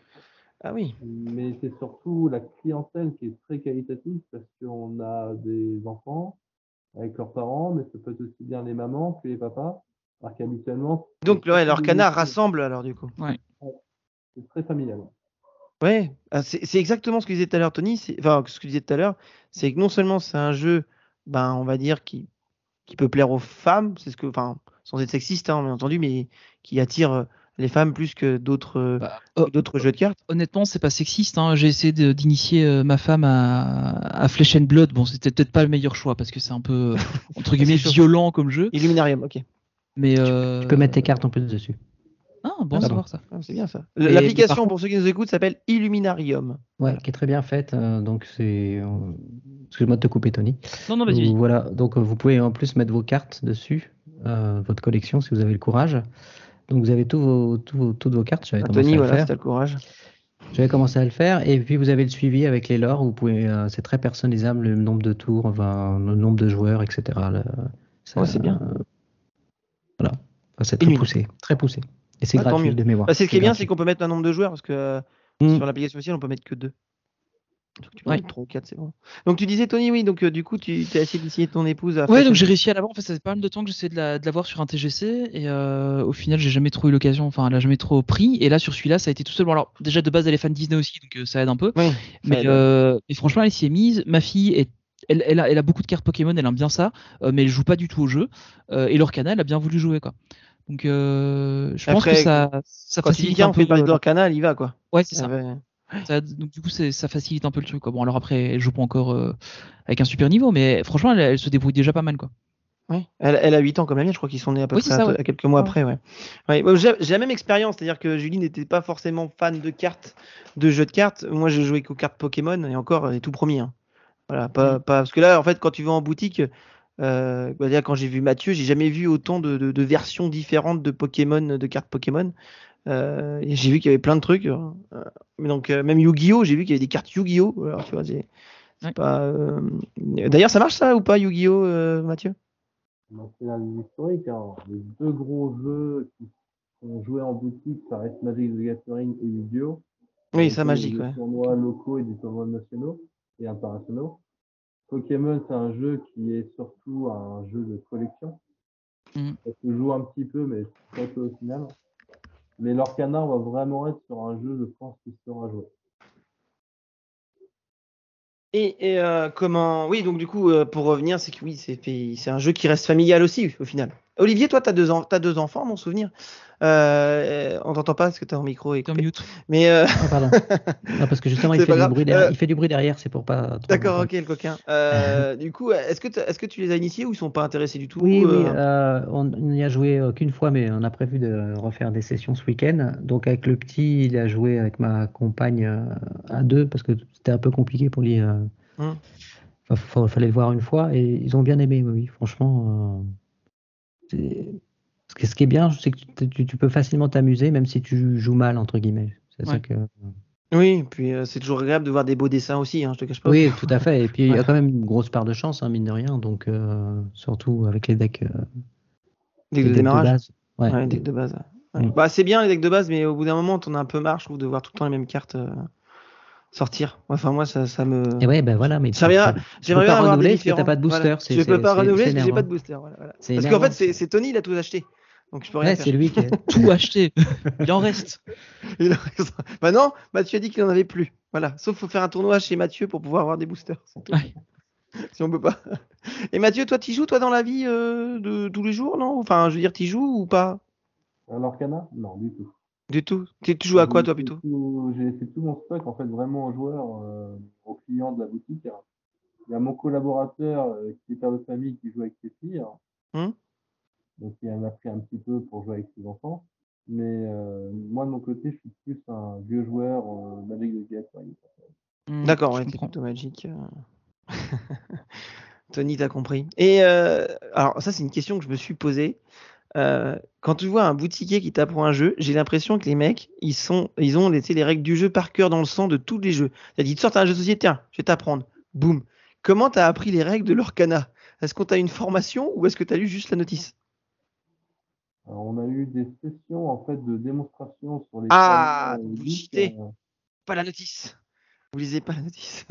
Speaker 2: Ah oui.
Speaker 4: Mais c'est surtout la clientèle qui est très qualitative parce qu'on a des enfants avec leurs parents, mais ça peut être aussi bien les mamans que les papas. Alors qu'habituellement.
Speaker 2: Donc, l'Orcana rassemble alors du coup.
Speaker 1: Ouais.
Speaker 4: C'est très familial.
Speaker 2: Ouais, c'est exactement ce que disait tout à l'heure Tony. Enfin, ce que disait tout à l'heure, c'est que non seulement c'est un jeu, on va dire qui peut plaire aux femmes, c'est ce que, sans être sexiste, hein, bien entendu, mais qui attire les femmes plus que d'autres jeux de cartes.
Speaker 1: Honnêtement, c'est pas sexiste. Hein. J'ai essayé d'initier ma femme à Flesh and Blood. Bon, c'était peut-être pas le meilleur choix parce que c'est un peu entre guillemets violent comme jeu.
Speaker 2: Illuminarium, ok.
Speaker 1: Mais
Speaker 3: tu peux mettre tes cartes en plus dessus.
Speaker 1: Ah, bon savoir ça.
Speaker 2: C'est bien ça. L'application, pour ceux qui nous écoutent, s'appelle Illuminarium.
Speaker 3: Ouais, qui est très bien faite. Donc c'est. Excuse-moi de te couper, Tony.
Speaker 1: Non, vas-y.
Speaker 3: Voilà. Donc vous pouvez en plus mettre vos cartes dessus, votre collection, si vous avez le courage. Donc vous avez toutes vos cartes. J'avais
Speaker 2: Tony, voilà, si t'as le courage.
Speaker 3: J'avais commencé à le faire. Et puis vous avez le suivi avec les lores. Vous pouvez. C'est très personnalisable, le nombre de tours, le nombre de joueurs, etc.
Speaker 2: C'est bien.
Speaker 3: Voilà. C'est très poussé, très poussé. Et c'est gratuit de mémoire.
Speaker 2: Ce qui est bien, c'est qu'on peut mettre un nombre de joueurs parce que sur l'application officielle, on peut mettre que 2. Donc tu peux mettre 3 ou 4, c'est bon. Donc tu disais Tony, oui, donc du coup tu as essayé d'essayer ton épouse à
Speaker 1: donc j'ai réussi à l'avoir. En fait, ça fait pas mal de temps que j'essayais de l'avoir sur un TGC et au final, j'ai jamais trop eu l'occasion. Enfin, elle a jamais trop pris. Et là, sur celui-là, ça a été tout seul. Bon, alors déjà de base, elle est fan Disney aussi, donc ça aide un peu.
Speaker 2: Oui,
Speaker 1: mais franchement, elle s'y est mise. Ma fille elle a beaucoup de cartes Pokémon, elle aime bien ça, mais elle joue pas du tout au jeu. Et l'Orcana, elle a bien voulu jouer, quoi. Donc je pense que ça facilite un peu.
Speaker 2: Quand l'Orcana, elle y va, quoi.
Speaker 1: Ouais, c'est ça. Donc du coup, ça facilite un peu le truc, quoi. Bon, alors après, elle joue pas encore avec un super niveau, mais franchement, elle se débrouille déjà pas mal, quoi.
Speaker 2: Oui, elle a 8 ans comme la mienne, je crois qu'ils sont nés à peu près à quelques mois après. Ouais. J'ai la même expérience, c'est-à-dire que Julie n'était pas forcément fan de jeux de cartes. Moi, j'ai joué qu'aux cartes Pokémon, et encore, les tout premiers. Hein. Voilà, parce que là, en fait, quand tu vas en boutique, quand j'ai vu Mathieu, j'ai jamais vu autant de versions différentes de Pokémon, de cartes Pokémon. J'ai vu qu'il y avait plein de trucs. Donc même Yu-Gi-Oh, j'ai vu qu'il y avait des cartes Yu-Gi-Oh. Alors tu vois, c'est pas. D'ailleurs, ça marche ça ou pas Yu-Gi-Oh, Mathieu?
Speaker 4: C'est l'historique. Hein. Les 2 gros jeux qui sont joués en boutique, ça reste Magic the Gathering et Yu-Gi-Oh.
Speaker 2: Oui, ça Magic.
Speaker 4: Des tournois locaux et des tournois nationaux et internationaux. Pokémon, c'est un jeu qui est surtout un jeu de collection. Ça se joue un petit peu, mais très peu au final. Mais l'Orcana, on va vraiment être sur un jeu, je pense, qui sera joué.
Speaker 2: Et comment... Oui, donc du coup, pour revenir, c'est que oui, c'est un jeu qui reste familial aussi, au final. Olivier, toi, t'as 2 enfants, mon souvenir. On t'entend pas parce que t'as un micro et
Speaker 1: mute.
Speaker 2: Mais
Speaker 3: pardon. Non, parce que justement, il fait du bruit derrière, c'est pour pas.
Speaker 2: D'accord, ok, le coquin. Du coup, est-ce que tu les as initiés ou ils sont pas intéressés du tout?
Speaker 3: Oui, on n'y a joué qu'une fois, mais on a prévu de refaire des sessions ce week-end. Donc avec le petit, il a joué avec ma compagne à 2 parce que c'était un peu compliqué pour lui. Fallait le voir une fois et ils ont bien aimé, oui, franchement. Ce qui est bien, c'est que tu peux facilement t'amuser, même si tu joues mal, entre guillemets. C'est ça que...
Speaker 2: Oui, puis c'est toujours agréable de voir des beaux dessins aussi, hein, je te cache pas.
Speaker 3: Oui, tout à fait. Et puis il y a quand même une grosse part de chance, hein, mine de rien. Donc, surtout avec les decks.
Speaker 2: Les decks de démarrage.
Speaker 3: De base.
Speaker 2: Ouais, les decks de base. Ouais. C'est bien les decks de base, mais au bout d'un moment, t'en as un peu marre, je trouve, de voir tout le temps les mêmes cartes sortir. Enfin, moi, ça me.
Speaker 3: Et ouais, ben voilà, mais
Speaker 2: j'aimerais bien avoir des différents.
Speaker 3: T'as pas de booster.
Speaker 2: Je peux pas renouveler parce que j'ai pas de booster. Voilà. Parce qu'en fait, c'est Tony, il a tout acheté. Donc je peux rien
Speaker 3: Ouais,
Speaker 2: faire.
Speaker 3: c'est lui qui est.
Speaker 1: Tout acheté. Il en reste.
Speaker 2: Il en reste- Bah non, Mathieu a dit qu'il en avait plus. Voilà. Sauf faut faire un tournoi chez Mathieu pour pouvoir avoir des boosters. C'est tout.
Speaker 1: Ouais.
Speaker 2: Si on peut pas. Et Mathieu, toi, t'y joues toi dans la vie de tous les jours, non? Enfin, je veux dire, t'y joues ou pas?
Speaker 4: L'Orcana? Non, du tout.
Speaker 2: Du tout. Tu joues à quoi toi plutôt?
Speaker 4: J'ai laissé tout mon stock en fait vraiment aux joueurs, aux clients de la boutique. Il y a mon collaborateur qui est père de famille qui joue avec ses filles.
Speaker 2: Hum
Speaker 4: Donc il en a pris un petit peu pour jouer avec ses enfants. Mais moi de mon côté, je suis plus un vieux joueur Magic the Gathering.
Speaker 2: D'accord,
Speaker 1: Je
Speaker 2: ouais, t'es
Speaker 1: comprends.
Speaker 2: plutôt Magic. Tony, t'as compris. Et alors ça, c'est une question que je me suis posée. Quand tu vois un boutiquier qui t'apprend un jeu, j'ai l'impression que les mecs, ils ont les règles du jeu par cœur dans le sang de tous les jeux. C'est-à-dire, ils te sortent un jeu de société, tiens, je vais t'apprendre. Boum. Comment t'as appris les règles de l'Orcana? Est-ce qu'on t'a une formation ou est-ce que t'as lu juste la notice?
Speaker 4: Alors, on a eu des sessions en fait de démonstration sur les
Speaker 2: Ah,
Speaker 4: salons
Speaker 2: vous
Speaker 4: geeks,
Speaker 2: cheatez. Pas la notice. Vous lisez pas la notice.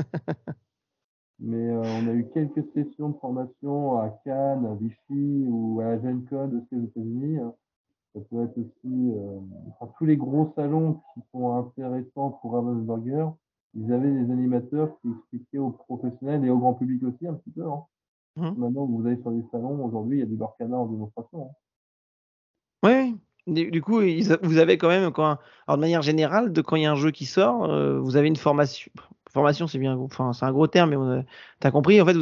Speaker 4: mais on a eu quelques sessions de formation à Cannes, à Vichy ou à la Gen Con aussi aux États-Unis. Ça peut être aussi enfin, tous les gros salons qui sont intéressants pour Ravensburger. Ils avaient des animateurs qui expliquaient aux professionnels et au grand public aussi un petit peu. Hein. Maintenant, vous allez sur les salons, aujourd'hui, il y a du Lorcana en démonstration. Hein.
Speaker 2: Oui. Du coup, vous avez quand même, alors de manière générale, quand il y a un jeu qui sort, vous avez une formation. Formation, c'est bien, enfin, c'est un gros terme, mais t'as compris. En fait,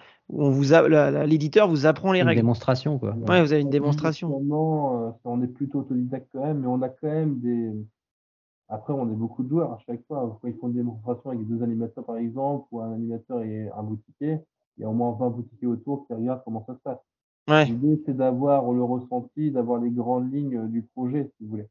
Speaker 2: l'éditeur vous apprend les
Speaker 3: Une
Speaker 2: règles.
Speaker 3: démonstration, quoi.
Speaker 2: Ouais, vous avez une démonstration.
Speaker 4: On est plutôt autodidacte quand même, mais on a quand même des. Après, on est beaucoup de joueurs à chaque fois. Quand ils font une démonstration avec 2 animateurs, par exemple, ou un animateur et un boutiquier, il y a au moins 20 boutiquiers autour qui regardent comment ça se passe.
Speaker 2: Ouais.
Speaker 4: L'idée, c'est d'avoir le ressenti, d'avoir les grandes lignes du projet, si vous voulez.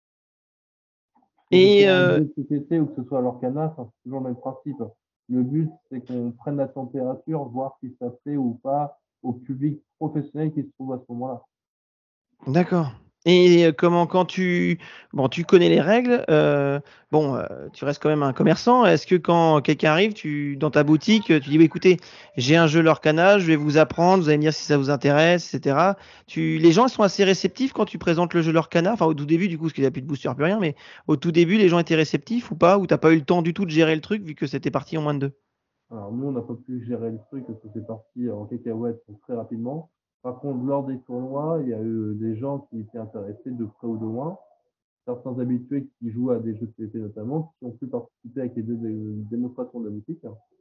Speaker 4: Que ce soit un jeu de société ou que ce soit à l'Orcana, c'est toujours le même principe. Le but, c'est qu'on prenne la température, voir si ça plaît ou pas au public professionnel qui se trouve à ce moment-là.
Speaker 2: D'accord. Et quand tu connais les règles, tu restes quand même un commerçant. Est-ce que quand quelqu'un arrive, dans ta boutique, tu dis, écoutez, j'ai un jeu Lorcana, je vais vous apprendre, vous allez me dire si ça vous intéresse, etc. Les gens sont assez réceptifs quand tu présentes le jeu Lorcana, enfin au tout début du coup, parce qu'il n'y a plus de booster, plus rien, mais au tout début, les gens étaient réceptifs ou pas, ou t'as pas eu le temps du tout de gérer le truc vu que c'était parti en moins de 2?
Speaker 4: Alors nous, on n'a pas pu gérer le truc parce que c'est parti en cacahuète très rapidement. Par contre, lors des tournois, il y a eu des gens qui étaient intéressés de près ou de loin. Certains habitués qui jouent à des jeux de société notamment, qui ont pu participer avec les 2 démonstrations de la boutique.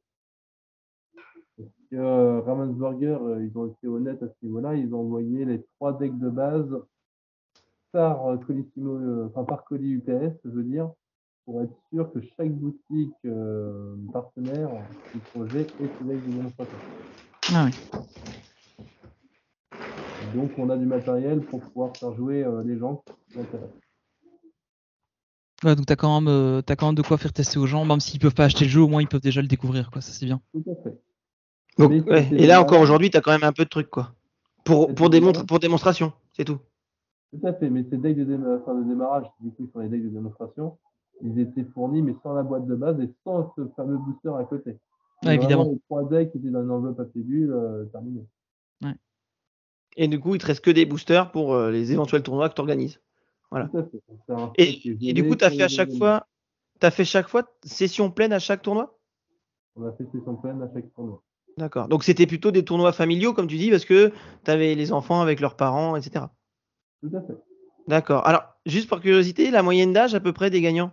Speaker 4: Parce que Ravensburger, ils ont été honnêtes à ce niveau-là. Ils ont envoyé les 3 decks de base par par colis UPS, je veux dire, pour être sûr que chaque boutique partenaire du projet ait ce deck de démonstration.
Speaker 1: Ah oui.
Speaker 4: Donc, on a du matériel pour pouvoir faire jouer les gens qui s'intéressent.
Speaker 1: Ouais, donc t'as quand même de quoi faire tester aux gens, même s'ils peuvent pas acheter le jeu, au moins ils peuvent déjà le découvrir, quoi. Ça c'est bien.
Speaker 4: Tout à fait.
Speaker 2: Donc, et là encore aujourd'hui, tu as quand même un peu de trucs, quoi. Pour démonstration, c'est tout.
Speaker 4: Tout à fait, mais ces decks de démarrage, du coup, sur les decks de démonstration, ils étaient fournis, mais sans la boîte de base et sans ce fameux booster à côté.
Speaker 1: Ouais, évidemment.
Speaker 4: Les 3 decks étaient dans une enveloppe à pilules, terminé.
Speaker 2: Ouais. Et du coup, il te reste que des boosters pour les éventuels tournois que tu organises. Voilà.
Speaker 4: Tout à fait.
Speaker 2: Et du coup, tu as fait chaque fois session pleine à chaque tournoi?
Speaker 4: On a fait session pleine à chaque tournoi.
Speaker 2: D'accord. Donc, c'était plutôt des tournois familiaux, comme tu dis, parce que tu avais les enfants avec leurs parents, etc.
Speaker 4: Tout à fait.
Speaker 2: D'accord. Alors, juste par curiosité, la moyenne d'âge à peu près des gagnants?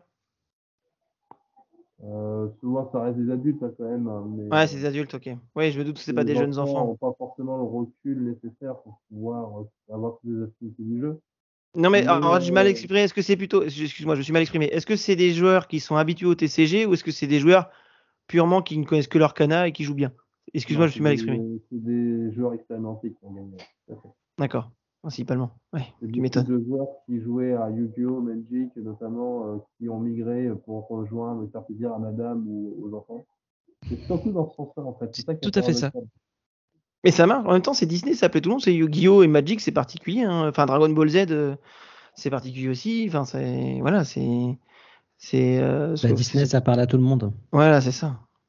Speaker 4: Souvent, ça reste des adultes quand même. Mais,
Speaker 2: ouais, c'est des adultes, ok. Oui, je me doute que c'est pas des jeunes enfants.
Speaker 4: Ils n'ont pas forcément le recul nécessaire pour pouvoir avoir toutes les activités du jeu.
Speaker 2: Non, mais alors, j'ai mal exprimé. Est-ce que c'est plutôt. Excuse-moi, je me suis mal exprimé. Est-ce que c'est des joueurs qui sont habitués au TCG ou est-ce que c'est des joueurs purement qui ne connaissent que l'Orcana et qui jouent bien? Excuse-moi, je me suis mal exprimé.
Speaker 4: C'est des joueurs expérimentés qui ont gagné.
Speaker 2: D'accord, principalement. Ouais,
Speaker 4: tu m'étonnes. C'est des joueurs qui jouaient à Yu-Gi-Oh, Magic, notamment, qui ont migré pour rejoindre, faire plaisir à madame ou aux enfants. C'est surtout dans ce sens-là, en fait.
Speaker 1: C'est ça tout à fait ça.
Speaker 2: Mais ça marche. En même temps, c'est Disney, ça plaît tout le monde. C'est Yu-Gi-Oh et Magic, c'est particulier. Hein. Enfin, Dragon Ball Z, c'est particulier aussi. Enfin, c'est voilà, c'est.
Speaker 3: Disney, ça parle à tout le monde.
Speaker 2: Voilà, c'est ça.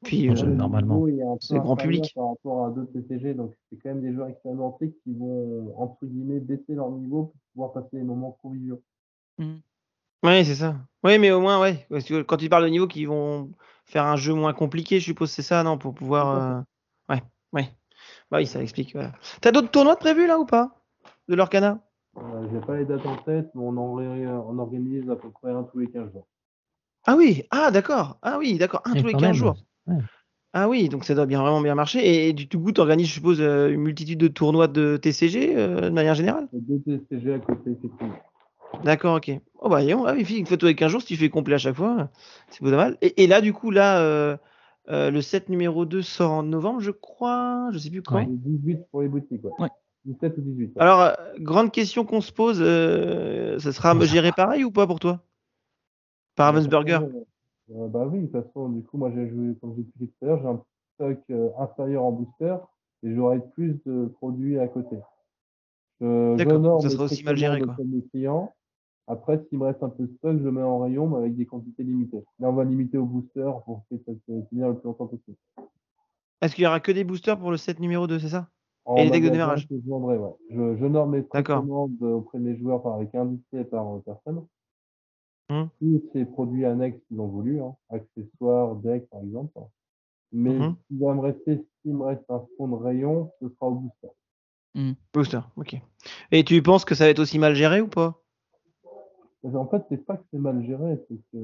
Speaker 2: Puis
Speaker 3: normalement,
Speaker 4: il est un peu
Speaker 2: c'est grand
Speaker 4: inférieur
Speaker 2: public.
Speaker 4: par rapport à d'autres TCG, donc c'est quand même des joueurs expérimentés qui vont, entre guillemets, baisser leur niveau pour pouvoir passer des moments conviviaux.
Speaker 2: Oui, c'est ça. Oui, mais au moins, ouais. Parce que quand tu parles de niveau qui vont faire un jeu moins compliqué, je suppose, c'est ça, non, pour pouvoir. Ouais, ouais. Bah oui, ça explique. Voilà. T'as d'autres tournois de prévus là ou pas de l'Orcana?
Speaker 4: J'ai pas les dates en tête, mais on organise à peu près un tous les 15 jours.
Speaker 2: Ah oui, d'accord. Ah oui, d'accord. Un
Speaker 3: et
Speaker 2: tous les
Speaker 3: quand
Speaker 2: 15
Speaker 3: même,
Speaker 2: jours.
Speaker 3: ouais.
Speaker 2: Ah oui, donc ça doit vraiment bien marcher. Et du coup, tu organises, je suppose, une multitude de tournois de TCG de manière générale?
Speaker 4: Deux TCG à côté, effectivement.
Speaker 2: D'accord, ok. Oh bah, oui, une fois tous les 15 jours, si tu fais complet à chaque fois, c'est pas mal. Et là, du coup, le set numéro 2 sort en novembre, je crois. Je sais plus quand.
Speaker 3: Ouais.
Speaker 4: 18 pour les boutiques, ouais.
Speaker 1: Ouais.
Speaker 4: 17 ou 18. Ouais.
Speaker 2: Alors, grande question qu'on se pose, ça sera géré pareil ou pas pour toi? Par Ravensburger?
Speaker 4: Bah oui, de toute façon, du coup, moi j'ai joué, comme j'ai expliqué tout à l'heure, j'ai un stock inférieur en booster et j'aurai plus de produits à côté.
Speaker 2: D'accord,
Speaker 4: J'honore
Speaker 2: ça
Speaker 4: mes
Speaker 2: sera aussi mal géré,
Speaker 4: précommandes
Speaker 2: quoi.
Speaker 4: auprès de mes clients. Après, s'il me reste un peu de stock, je le mets en rayon, mais avec des quantités limitées. Là, on va limiter au booster pour que ça se finisse le plus longtemps possible.
Speaker 2: Est-ce qu'il y aura que des boosters pour le set numéro 2, c'est ça? Et
Speaker 4: En
Speaker 2: les decks de
Speaker 4: magasin,
Speaker 2: démarrage?
Speaker 4: que je vendrai, ouais. J'honore mes
Speaker 2: D'accord.
Speaker 4: précommandes auprès de mes joueurs avec un display par personne.
Speaker 2: Hum,
Speaker 4: Tous ces produits annexes qu'ils ont voulu, hein, accessoires, decks par exemple. Mais
Speaker 2: mhm.
Speaker 4: s'il me reste un fond de rayon, ce sera au booster.
Speaker 2: Booster, ok. Et tu penses que ça va être aussi mal géré ou pas?
Speaker 4: En fait, c'est pas que c'est mal géré, c'est que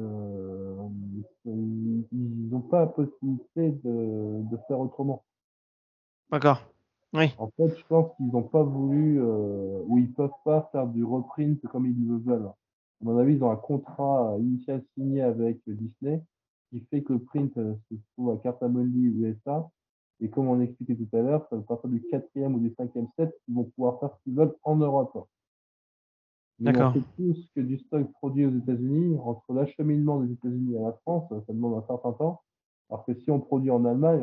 Speaker 4: ils n'ont pas la possibilité de faire autrement.
Speaker 2: D'accord. Oui.
Speaker 4: En fait, je pense qu'ils n'ont pas voulu ou ils peuvent pas faire du reprint comme ils le veulent. À mon avis, ils ont un contrat initial signé avec Disney qui fait que le print se trouve à Cartamundi USA. Et comme on expliquait tout à l'heure, ça va partir du 4e ou du 5e set, ils vont pouvoir faire ce qu'ils veulent en Europe. Mais on
Speaker 2: D'accord.
Speaker 4: sait tous que du stock produit aux États-Unis, entre l'acheminement des États-Unis à la France, ça demande un certain temps. Alors que si on produit en Allemagne,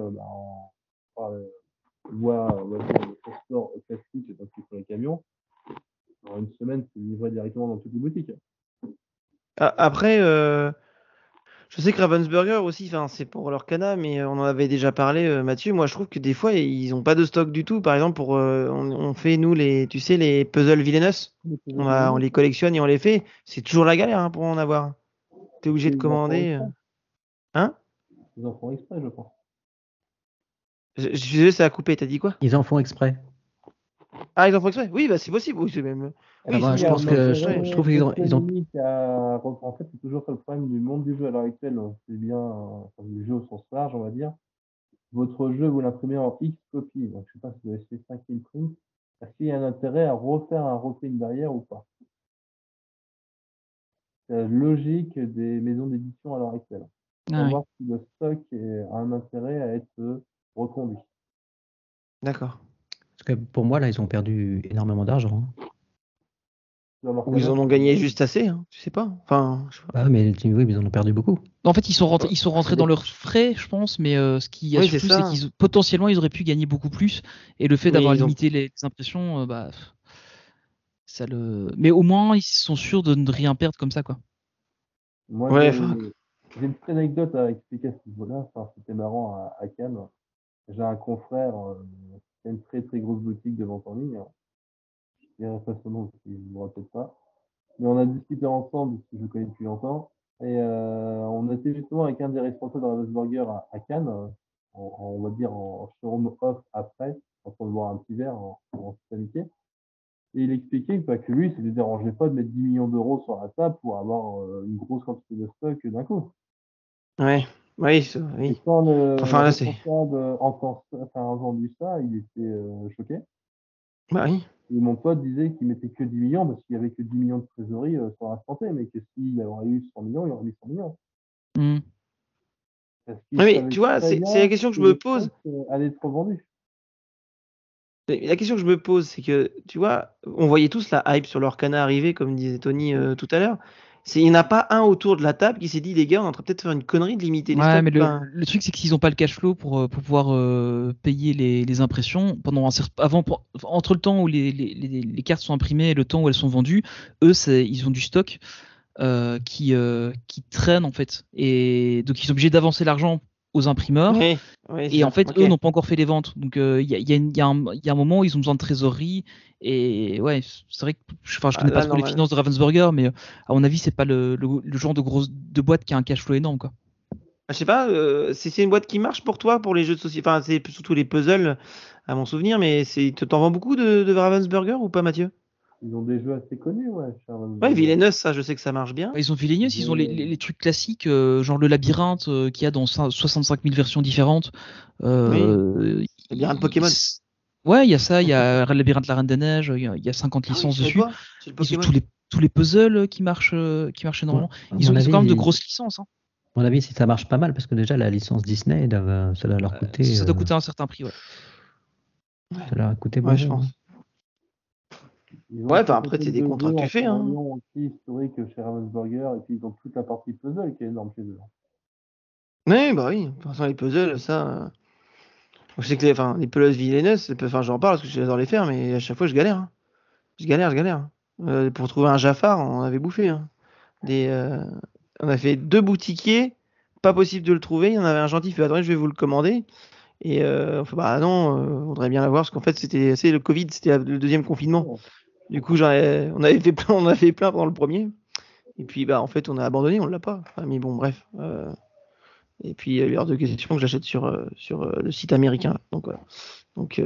Speaker 4: on va dire le transport classique donc sur les camions, en une semaine, c'est livré directement dans toutes les boutiques.
Speaker 2: Après, je sais que Ravensburger aussi, c'est pour leur cana, mais on en avait déjà parlé, Mathieu. Moi, je trouve que des fois, ils ont pas de stock du tout. Par exemple, on fait nous tu sais, les puzzles villainous. On les collectionne et on les fait. C'est toujours la galère pour en avoir. T'es obligé de commander. Hein?
Speaker 4: Ils en font exprès, je pense.
Speaker 2: Je suis désolé, ça a coupé. T'as dit quoi?
Speaker 3: Ils en font exprès.
Speaker 2: Ah, ils en font exprès? Oui, bah c'est possible. Oui, c'est même. Oui,
Speaker 3: Moi, je pense que je trouve qu'ils ont.
Speaker 4: En fait, c'est toujours ça le problème du monde du jeu à l'heure actuelle. C'est bien du jeu au sens large, on va dire. Votre jeu, vous l'imprimez en X copies. Donc, je sais pas si vous avez fait 5000 prints. Est-ce qu'il y a un intérêt à refaire un reprint derrière ou pas? C'est la logique des maisons d'édition à l'heure actuelle. Savoir si le stock a un intérêt à être reconduit.
Speaker 2: D'accord.
Speaker 3: Parce que pour moi, là, ils ont perdu énormément d'argent.
Speaker 2: Ou ils en ont gagné juste assez, tu sais pas. Enfin, je sais pas.
Speaker 3: Mais oui, ils en ont perdu beaucoup.
Speaker 1: En fait, ils sont rentrés dans leurs frais, je pense, mais ce qui a surtout, c'est qu'ils potentiellement ils auraient pu gagner beaucoup plus. Et le fait d'avoir limité les impressions, ça le. Mais au moins, ils sont sûrs de ne rien perdre comme ça, quoi.
Speaker 4: Moi, j'ai une petite anecdote à expliquer à ce niveau-là. C'était marrant à Cannes. J'ai un confrère qui a une très très grosse boutique de vente en ligne. Je dirais pas son nom, je ne me rappelle pas. Mais on a discuté ensemble, parce que je le connais depuis longtemps. Et on était justement avec un des responsables de Ravensburger à Cannes, on va dire en showroom off après, en train de boire un petit verre en toute amitié. Et il expliquait que lui, ça ne lui dérangeait pas de mettre 10 millions d'euros sur la table pour avoir une grosse quantité de stock d'un coup.
Speaker 2: Ouais, oui.
Speaker 4: Et quand le
Speaker 2: responsable
Speaker 4: a entendu ça, il était choqué.
Speaker 2: Bah oui.
Speaker 4: Et mon pote disait qu'il mettait que 10 millions parce qu'il n'y avait que 10 millions de trésorerie sur l'instant T, mais que s'il aurait eu 100 millions, il aurait mis 100 millions.
Speaker 2: Oui, tu vois, c'est la question que je me pose.
Speaker 4: Allait être revendu.
Speaker 2: La question que je me pose, c'est que, tu vois, on voyait tous la hype sur l'Orcana arriver, comme disait Tony tout à l'heure. Il n'y en a pas un autour de la table qui s'est dit, les gars, on est en train peut-être faire une connerie de limiter les stocks.
Speaker 1: Mais le truc, c'est qu'ils n'ont pas le cash flow pour pouvoir payer les impressions pendant entre le temps où les cartes sont imprimées et le temps où elles sont vendues. Eux, ils ont du stock qui traîne en fait, et donc ils sont obligés d'avancer l'argent aux imprimeurs.
Speaker 2: Oui,
Speaker 1: Et en fait, eux n'ont pas encore fait les ventes. Donc, il y a un moment où ils ont besoin de trésorerie. Et ouais, c'est vrai que je connais pas trop les finances de Ravensburger, mais à mon avis, c'est pas le genre de boîte qui a un cash flow énorme, quoi.
Speaker 2: Je sais pas, c'est une boîte qui marche pour toi, pour les jeux de société. Enfin, c'est surtout les puzzles, à mon souvenir, mais t'en vends beaucoup de Ravensburger ou pas, Mathieu?
Speaker 4: Ils ont des jeux assez connus, ouais.
Speaker 2: Ouais, Villainous, ça, je sais que ça marche bien.
Speaker 1: Ils ont Villainous, ils ont les trucs classiques, genre le labyrinthe qu'il y a dans 65 000 versions différentes.
Speaker 2: Oui. Labyrinthe Pokémon.
Speaker 1: Ouais, il y a ça, il y a le labyrinthe La Reine des Neiges, il y a 50 licences dessus. Ils ont tous les puzzles qui marchent énormément. Ils ont quand même de grosses licences. Hein.
Speaker 3: À mon avis, si ça marche pas mal, parce que déjà la licence Disney, ça doit leur coûter.
Speaker 1: Ça doit coûter un certain prix, ouais.
Speaker 3: Ça leur a coûté
Speaker 2: beaucoup. Ouais, je pense. Ouais, enfin après, c'est des contrats que tu fais. Hein.
Speaker 4: Ils ont aussi historique chez Ravensburger, et puis ils ont toute la partie puzzle qui est énorme chez eux.
Speaker 2: Oui, bah oui. De toute façon, les puzzles, ça. Je sais que les puzzles Villainous, j'en parle parce que j'adore les faire, mais à chaque fois, je galère. Hein. Je galère. Pour trouver un Jafar, on avait bouffé. Hein. On a fait 2 boutiquiers, pas possible de le trouver. Il y en avait un gentil, il fait attendez, je vais vous le commander. Et on fait bah non, on voudrait bien l'avoir parce qu'en fait c'est le Covid, c'était le deuxième confinement. Du coup, on avait fait plein pendant le premier. Et puis bah en fait on a abandonné, on l'a pas. Enfin, mais bon bref. Et puis il y a hors de question que j'achète sur le site américain. Donc voilà. Donc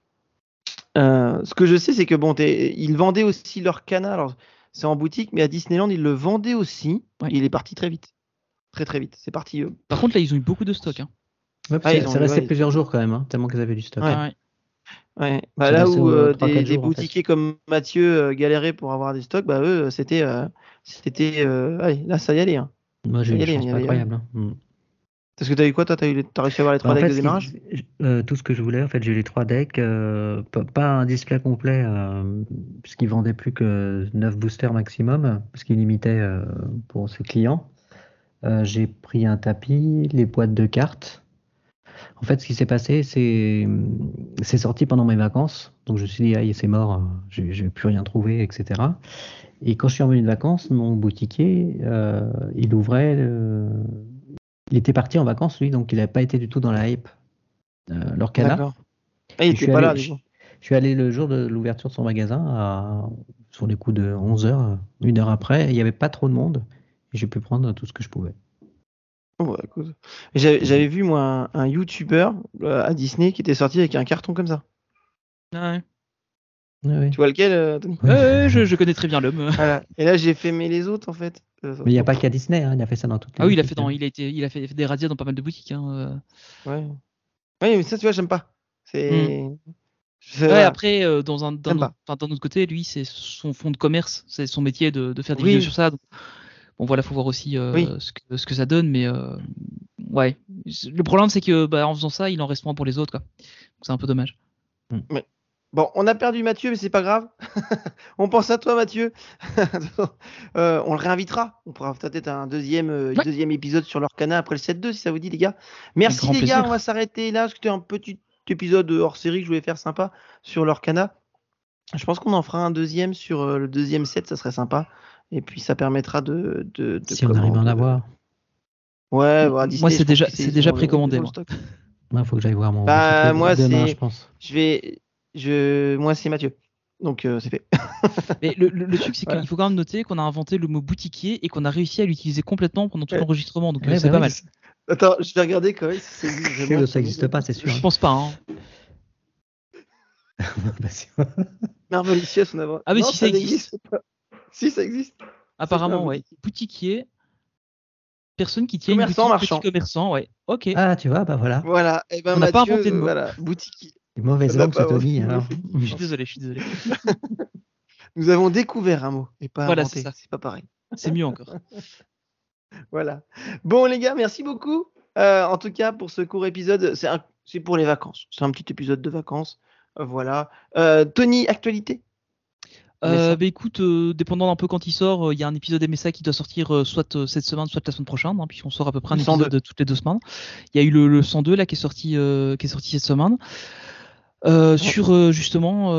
Speaker 2: ce que je sais c'est que bon, ils vendaient aussi leur Cana. Alors c'est en boutique, mais à Disneyland ils le vendaient aussi. Ouais. Et il est parti très vite. Très vite. C'est parti.
Speaker 1: Par contre là ils ont eu beaucoup de stock. Hein.
Speaker 3: Ouais, c'est resté plusieurs jours quand même, hein, tellement qu'ils avaient du stock.
Speaker 2: Ouais. Bah, là où des boutiquiers comme Mathieu galéraient pour avoir des stocks, bah eux c'était allez, là ça y allait. Hein.
Speaker 3: Moi j'ai eu une chance incroyable. Hein.
Speaker 2: Parce que t'as eu quoi toi? T'as réussi à avoir les 3 decks de démarrage?
Speaker 3: Tout ce que je voulais, en fait j'ai eu les 3 decks, pas un display complet, puisqu'ils vendaient plus que 9 boosters maximum, parce qu'ils limitaient pour ses clients. J'ai pris un tapis, les boîtes de cartes. En fait, ce qui s'est passé, c'est sorti pendant mes vacances. Donc, je me suis dit, c'est mort, je vais plus rien trouver, etc. Et quand je suis revenu de vacances, mon boutiquier, il ouvrait. Il était parti en vacances, lui, donc il n'avait pas été du tout dans la hype. Lorcana.
Speaker 2: D'accord. Et il était pas là, du coup.
Speaker 3: Je suis allé le jour de l'ouverture de son magasin, sur les coups de 11h, 1 heure après. Il n'y avait pas trop de monde. Et j'ai pu prendre tout ce que je pouvais.
Speaker 2: Oh, écoute. J'avais vu moi un YouTuber à Disney qui était sorti avec un carton comme ça.
Speaker 1: Ah ouais.
Speaker 2: Oui. Tu vois lequel, Tony?
Speaker 1: Je connais très bien l'homme.
Speaker 2: Voilà. Et là j'ai fait les autres en fait.
Speaker 3: Mais il n'y a pas qu'à Disney, hein, il a fait ça dans toutes les boutiques.
Speaker 1: Il a fait des radios dans pas mal de boutiques. Hein.
Speaker 2: Ouais. Oui, mais ça tu vois j'aime pas. C'est.
Speaker 1: Après dans notre côté, lui c'est son fond de commerce, c'est son métier de faire des vidéos sur ça. Donc... Bon voilà, faut voir aussi ce que ça donne, mais ouais. Le problème c'est que en faisant ça, il en reste moins pour les autres, quoi. C'est un peu dommage.
Speaker 2: Mais... Bon, on a perdu Mathieu, mais c'est pas grave. On pense à toi, Mathieu. On le réinvitera. On pourra peut-être un deuxième épisode sur l'Orcana après le 7-2, si ça vous dit, les gars. Merci, les gars. On va s'arrêter là, parce que c'était un petit épisode hors série que je voulais faire sympa sur l'Orcana. Je pense qu'on en fera un deuxième sur le deuxième set, ça serait sympa. Et puis ça permettra de
Speaker 3: si on arrive à en avoir.
Speaker 2: Ouais,
Speaker 1: Disney, moi c'est déjà précommandé.
Speaker 3: Il faut que j'aille voir mon.
Speaker 2: Moi
Speaker 3: demain, je pense.
Speaker 2: Moi c'est Mathieu. Donc c'est fait.
Speaker 1: Mais le truc c'est qu'il faut quand même noter qu'on a inventé le mot boutiquier et qu'on a réussi à l'utiliser complètement pendant tout l'enregistrement. Donc c'est pas mal.
Speaker 2: Attends, je vais regarder quand même si
Speaker 3: ça n'existe pas, c'est sûr.
Speaker 1: Je pense pas. Hein.
Speaker 2: Marvelicious, on a.
Speaker 1: Ah mais si ça existe.
Speaker 2: Si ça existe.
Speaker 1: Apparemment, ouais. Boutiquier, personne qui tient
Speaker 2: commerçant,
Speaker 1: une boutique,
Speaker 2: marchand.
Speaker 1: Petit commerçant, ouais. Ok.
Speaker 3: Ah, tu vois, voilà.
Speaker 2: Voilà. Et
Speaker 1: on n'a pas inventé de mot.
Speaker 2: Voilà, boutiquier.
Speaker 3: Mauvaise langue, c'est Tony.
Speaker 1: Je suis désolé.
Speaker 2: Nous avons découvert un mot et pas
Speaker 1: voilà,
Speaker 2: inventé. C'est pas pareil.
Speaker 1: C'est mieux encore.
Speaker 2: Voilà. Bon les gars, merci beaucoup. En tout cas pour ce court épisode, c'est pour les vacances. C'est un petit épisode de vacances. Voilà. Tony, actualité.
Speaker 1: Écoute, dépendant d'un peu quand il sort, il y a un épisode MSA qui doit sortir soit cette semaine, soit la semaine prochaine, hein, puis on sort à peu près un épisode toutes les 2 semaines. Il y a eu le 102 là qui est sorti cette semaine. Sur justement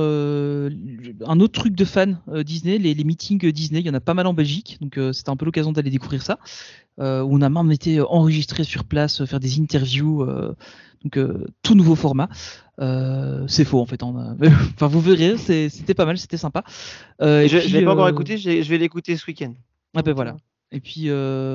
Speaker 1: un autre truc de fans Disney, les meetings Disney, il y en a pas mal en Belgique, donc c'était un peu l'occasion d'aller découvrir ça, où on a même été enregistré sur place, faire des interviews, donc tout nouveau format. C'est faux en fait, enfin vous verrez, c'était pas mal, c'était sympa.
Speaker 2: Je l'ai pas encore écouté, je vais l'écouter ce week-end.
Speaker 1: Ah ben voilà. Et puis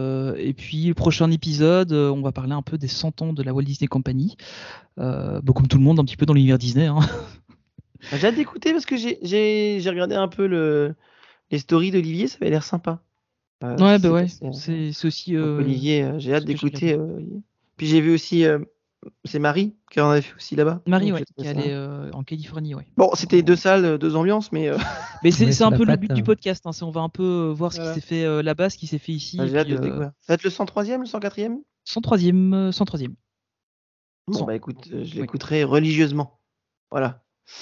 Speaker 1: le prochain épisode, on va parler un peu des 100 ans de la Walt Disney Company. Comme tout le monde, un petit peu dans l'univers Disney. Hein.
Speaker 2: J'ai hâte d'écouter parce que j'ai regardé un peu les stories d'Olivier, ça avait l'air sympa.
Speaker 1: Ouais, bah ouais, c'est aussi.
Speaker 2: Olivier, j'ai hâte d'écouter. Puis j'ai vu aussi, c'est Marie qui en avait fait aussi là-bas.
Speaker 1: Marie, ouais, qui allait en Californie, ouais.
Speaker 2: Bon, c'était 2 salles, 2 ambiances, mais.
Speaker 1: Mais c'est un peu le but du podcast. Hein. On va un peu voir ce qui s'est fait là-bas, ce qui s'est fait ici.
Speaker 2: J'ai hâte de découvrir. Ça va être le 103e, le 104e
Speaker 1: 103e.
Speaker 2: Bon, bah écoute, je l'écouterai religieusement. Voilà.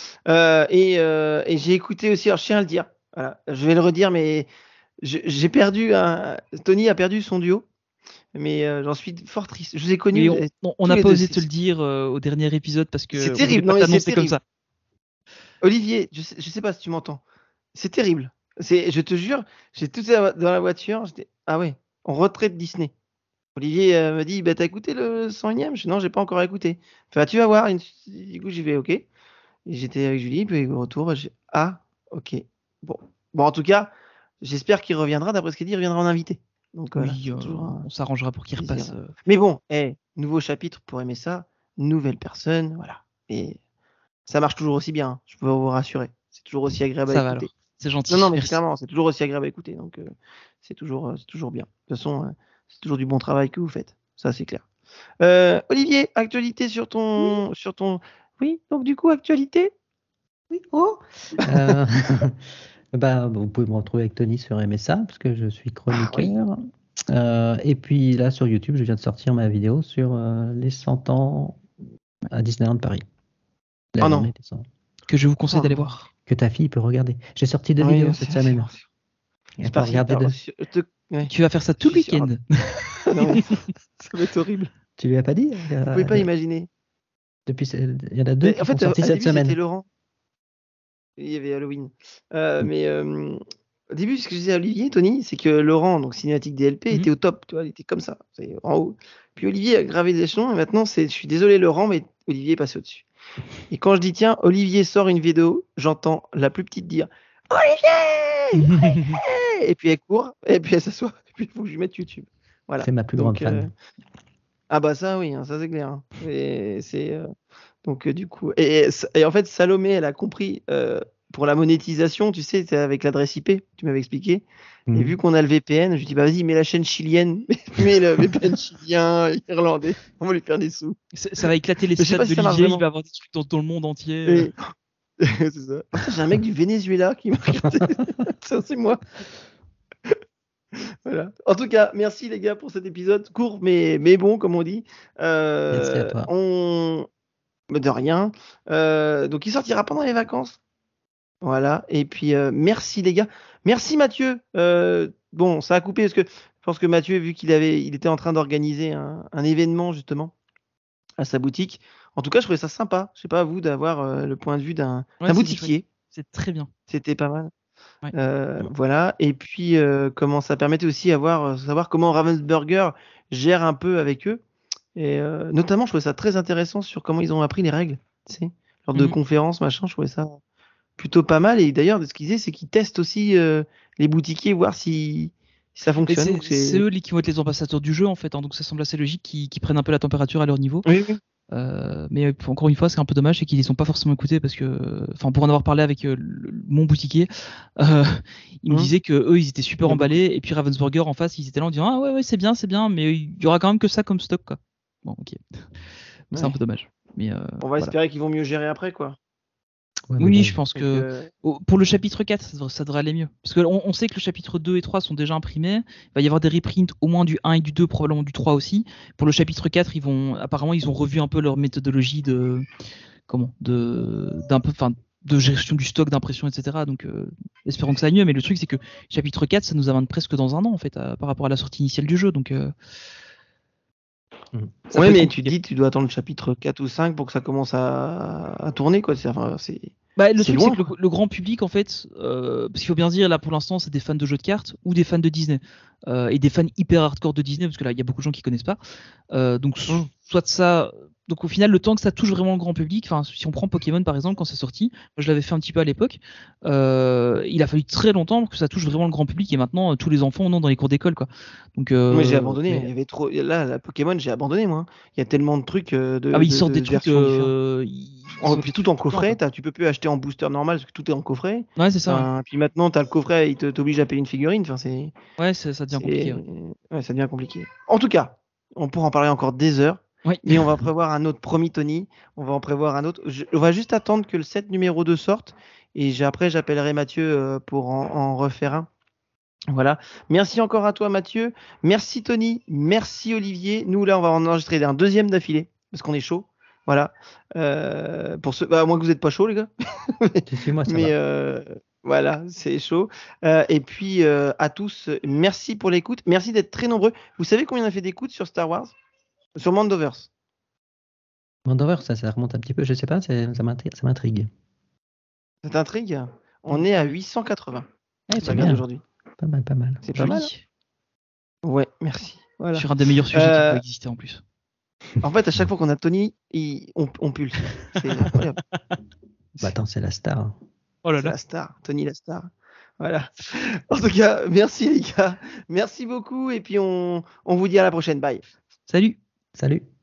Speaker 2: Et j'ai écouté aussi, alors je tiens à le dire, voilà, je vais le redire, mais j'ai perdu Tony a perdu son duo, mais j'en suis fort triste. Je vous ai connu.
Speaker 1: On n'a pas osé te le dire au dernier épisode parce que
Speaker 2: c'est terrible. Non,
Speaker 1: c'est comme ça.
Speaker 2: Olivier, je sais pas si tu m'entends. C'est terrible. Je te jure, j'ai tout ça dans la voiture. Ah ouais, en retraite Disney. Olivier me dit, bah t'as écouté le 101e? Non, j'ai pas encore écouté. Enfin, tu vas voir. Du coup, j'y vais, ok. Et j'étais avec Julie, puis au retour, ok. Bon, en tout cas, j'espère qu'il reviendra. D'après ce qu'il dit, il reviendra en invité. Donc,
Speaker 1: oui, on s'arrangera pour qu'il repasse.
Speaker 2: Mais bon, nouveau chapitre pour aimer ça, nouvelle personne, voilà. Et ça marche toujours aussi bien. Je peux vous rassurer. C'est toujours aussi agréable à écouter.
Speaker 1: C'est gentil.
Speaker 2: Non, mais clairement, c'est toujours aussi agréable à écouter. Donc, c'est toujours bien. De toute façon, c'est toujours du bon travail que vous faites. Ça, c'est clair. Olivier, actualité sur ton. Oui, donc du coup, actualité.
Speaker 3: Oui, vous pouvez me retrouver avec Tony sur MSA, parce que je suis chroniqueur. Et puis là, sur YouTube, je viens de sortir ma vidéo sur les 100 ans à Disneyland Paris.
Speaker 2: Non.
Speaker 1: Que je vous conseille d'aller voir.
Speaker 3: Que ta fille peut regarder. J'ai sorti 2 vidéos cette semaine.
Speaker 1: Tu vas faire ça tout le week-end.
Speaker 2: Non, ça va être horrible.
Speaker 3: Tu lui as pas dit?
Speaker 2: Vous pouvez pas imaginer.
Speaker 3: Il y en a 2 qui sont sortis cette semaine.
Speaker 2: C'était Laurent. Il y avait Halloween. Mais au début, ce que je disais à Olivier, Tony, c'est que Laurent, donc cinématique DLP, était au top. Tu vois, il était comme ça, en haut. Puis Olivier a gravé des échelons. Et maintenant, je suis désolé Laurent, mais Olivier est passé au-dessus. Et quand je dis tiens, Olivier sort une vidéo, j'entends la plus petite dire Olivier. Et puis elle court, et puis elle s'assoit, et puis il faut que je lui mette YouTube. Voilà.
Speaker 3: C'est ma plus grande fan.
Speaker 2: Ah bah ça oui, ça c'est clair. Et c'est donc du coup et en fait Salomé elle a compris pour la monétisation, tu sais, c'est avec l'adresse IP, tu m'avais expliqué. Et vu qu'on a le VPN, je lui dis bah vas-y, mets la chaîne chilienne, mets le VPN chilien, irlandais, on va lui faire des sous.
Speaker 1: Ça va éclater les stats de l'IG, il va avoir des trucs dans le monde entier.
Speaker 2: C'est ça. J'ai un mec du Venezuela qui m'a regardé. Ça c'est moi. Voilà. En tout cas, merci les gars pour cet épisode court mais bon comme on dit.
Speaker 3: Merci à toi.
Speaker 2: De rien. Donc il sortira pendant les vacances. Voilà. Et puis merci les gars. Merci Mathieu. Bon, ça a coupé parce que je pense que Mathieu, vu qu'il était en train d'organiser un événement justement à sa boutique. En tout cas, je trouvais ça sympa. Je sais pas à vous d'avoir le point de vue d'un boutiquier.
Speaker 1: C'est très bien.
Speaker 2: C'était pas mal.
Speaker 1: Ouais.
Speaker 2: Voilà. Et puis comment ça permettait aussi savoir comment Ravensburger gère un peu avec eux. Et notamment, je trouvais ça très intéressant sur comment ils ont appris les règles. Tu sais, lors de conférences, machin. Je trouvais ça plutôt pas mal. Et d'ailleurs, ce qu'ils disaient, c'est qu'ils testent aussi les boutiquiers, voir si ça fonctionne.
Speaker 1: C'est eux qui vont être les ambassadeurs du jeu en fait. Hein, donc ça semble assez logique qu'ils prennent un peu la température à leur niveau.
Speaker 2: Oui.
Speaker 1: Mais encore une fois, c'est un peu dommage, c'est qu'ils les ont pas forcément écoutés parce que, enfin, pour en avoir parlé avec mon boutiquier, il me disait que eux, ils étaient super emballés, et puis Ravensburger en face, ils étaient là en disant ah ouais c'est bien, mais il y aura quand même que ça comme stock quoi. Bon, ok. Donc c'est un peu dommage. Mais
Speaker 2: on va espérer qu'ils vont mieux gérer après quoi.
Speaker 1: Ouais, oui, je pense que pour le chapitre 4, ça devrait aller mieux. Parce qu'on sait que le chapitre 2 et 3 sont déjà imprimés. Il va y avoir des reprints au moins du 1 et du 2, probablement du 3 aussi. Pour le chapitre 4, apparemment, ils ont revu un peu leur méthodologie de gestion du stock, d'impression, etc. Donc, espérons que ça aille mieux. Mais le truc, c'est que chapitre 4, ça nous amène presque dans un an, en fait, par rapport à la sortie initiale du jeu. Donc,
Speaker 2: Ouais, mais tu dis tu dois attendre le chapitre 4 ou 5 pour que ça commence à tourner, quoi.
Speaker 1: Le truc, c'est que le grand public, en fait, parce qu'il faut bien dire, là pour l'instant, c'est des fans de jeux de cartes ou des fans de Disney. Et des fans hyper hardcore de Disney, parce que là, il y a beaucoup de gens qui connaissent pas. Donc, soit ça. Donc, au final, le temps que ça touche vraiment le grand public, si on prend Pokémon par exemple, quand c'est sorti, moi, je l'avais fait un petit peu à l'époque, il a fallu très longtemps pour que ça touche vraiment le grand public, et maintenant, tous les enfants en ont dans les cours d'école, quoi. Donc,
Speaker 2: moi, j'ai abandonné. Il y avait trop. Là, la Pokémon, j'ai abandonné, moi. Il y a tellement de trucs
Speaker 1: ils sortent des trucs.
Speaker 2: Puis tout en coffret, tu peux plus acheter en booster normal parce que tout est en coffret.
Speaker 1: Ouais, c'est ça.
Speaker 2: Puis maintenant, tu as le coffret, il t'oblige à payer une figurine.
Speaker 1: Ouais, ça devient compliqué.
Speaker 2: Ouais, ça devient compliqué. En tout cas, on pourra en parler encore des heures.
Speaker 1: Oui.
Speaker 2: Mais on va prévoir un autre, promis Tony. On va en prévoir un autre. On va juste attendre que le set numéro 2 sorte. Et après, j'appellerai Mathieu pour en refaire un. Voilà. Merci encore à toi, Mathieu. Merci, Tony. Merci, Olivier. Nous, là, on va en enregistrer un deuxième d'affilée parce qu'on est chaud. Voilà. Pour ceux, à moins que vous n'êtes pas chaud, les gars.
Speaker 3: Moi, ça va.
Speaker 2: Voilà, c'est chaud. Et puis, à tous, merci pour l'écoute. Merci d'être très nombreux. Vous savez combien on a fait d'écoutes sur Star Wars? Sur Mandoverse.
Speaker 3: Mandoverse, ça remonte un petit peu, je sais pas, ça m'intrigue.
Speaker 2: Ça t'intrigue? On est à 880.
Speaker 3: C'est bien
Speaker 2: aujourd'hui.
Speaker 3: Pas mal.
Speaker 2: C'est pas mal. Ouais, merci. Voilà.
Speaker 1: Sur un des meilleurs sujets qui peut exister en plus.
Speaker 2: En fait, à chaque fois qu'on a Tony, on pulse. C'est incroyable.
Speaker 3: Attends, c'est la star.
Speaker 2: Oh là là. La star, Tony la star. Voilà. En tout cas, merci les gars. Merci beaucoup et puis on vous dit à la prochaine. Bye.
Speaker 1: Salut.
Speaker 3: Salut.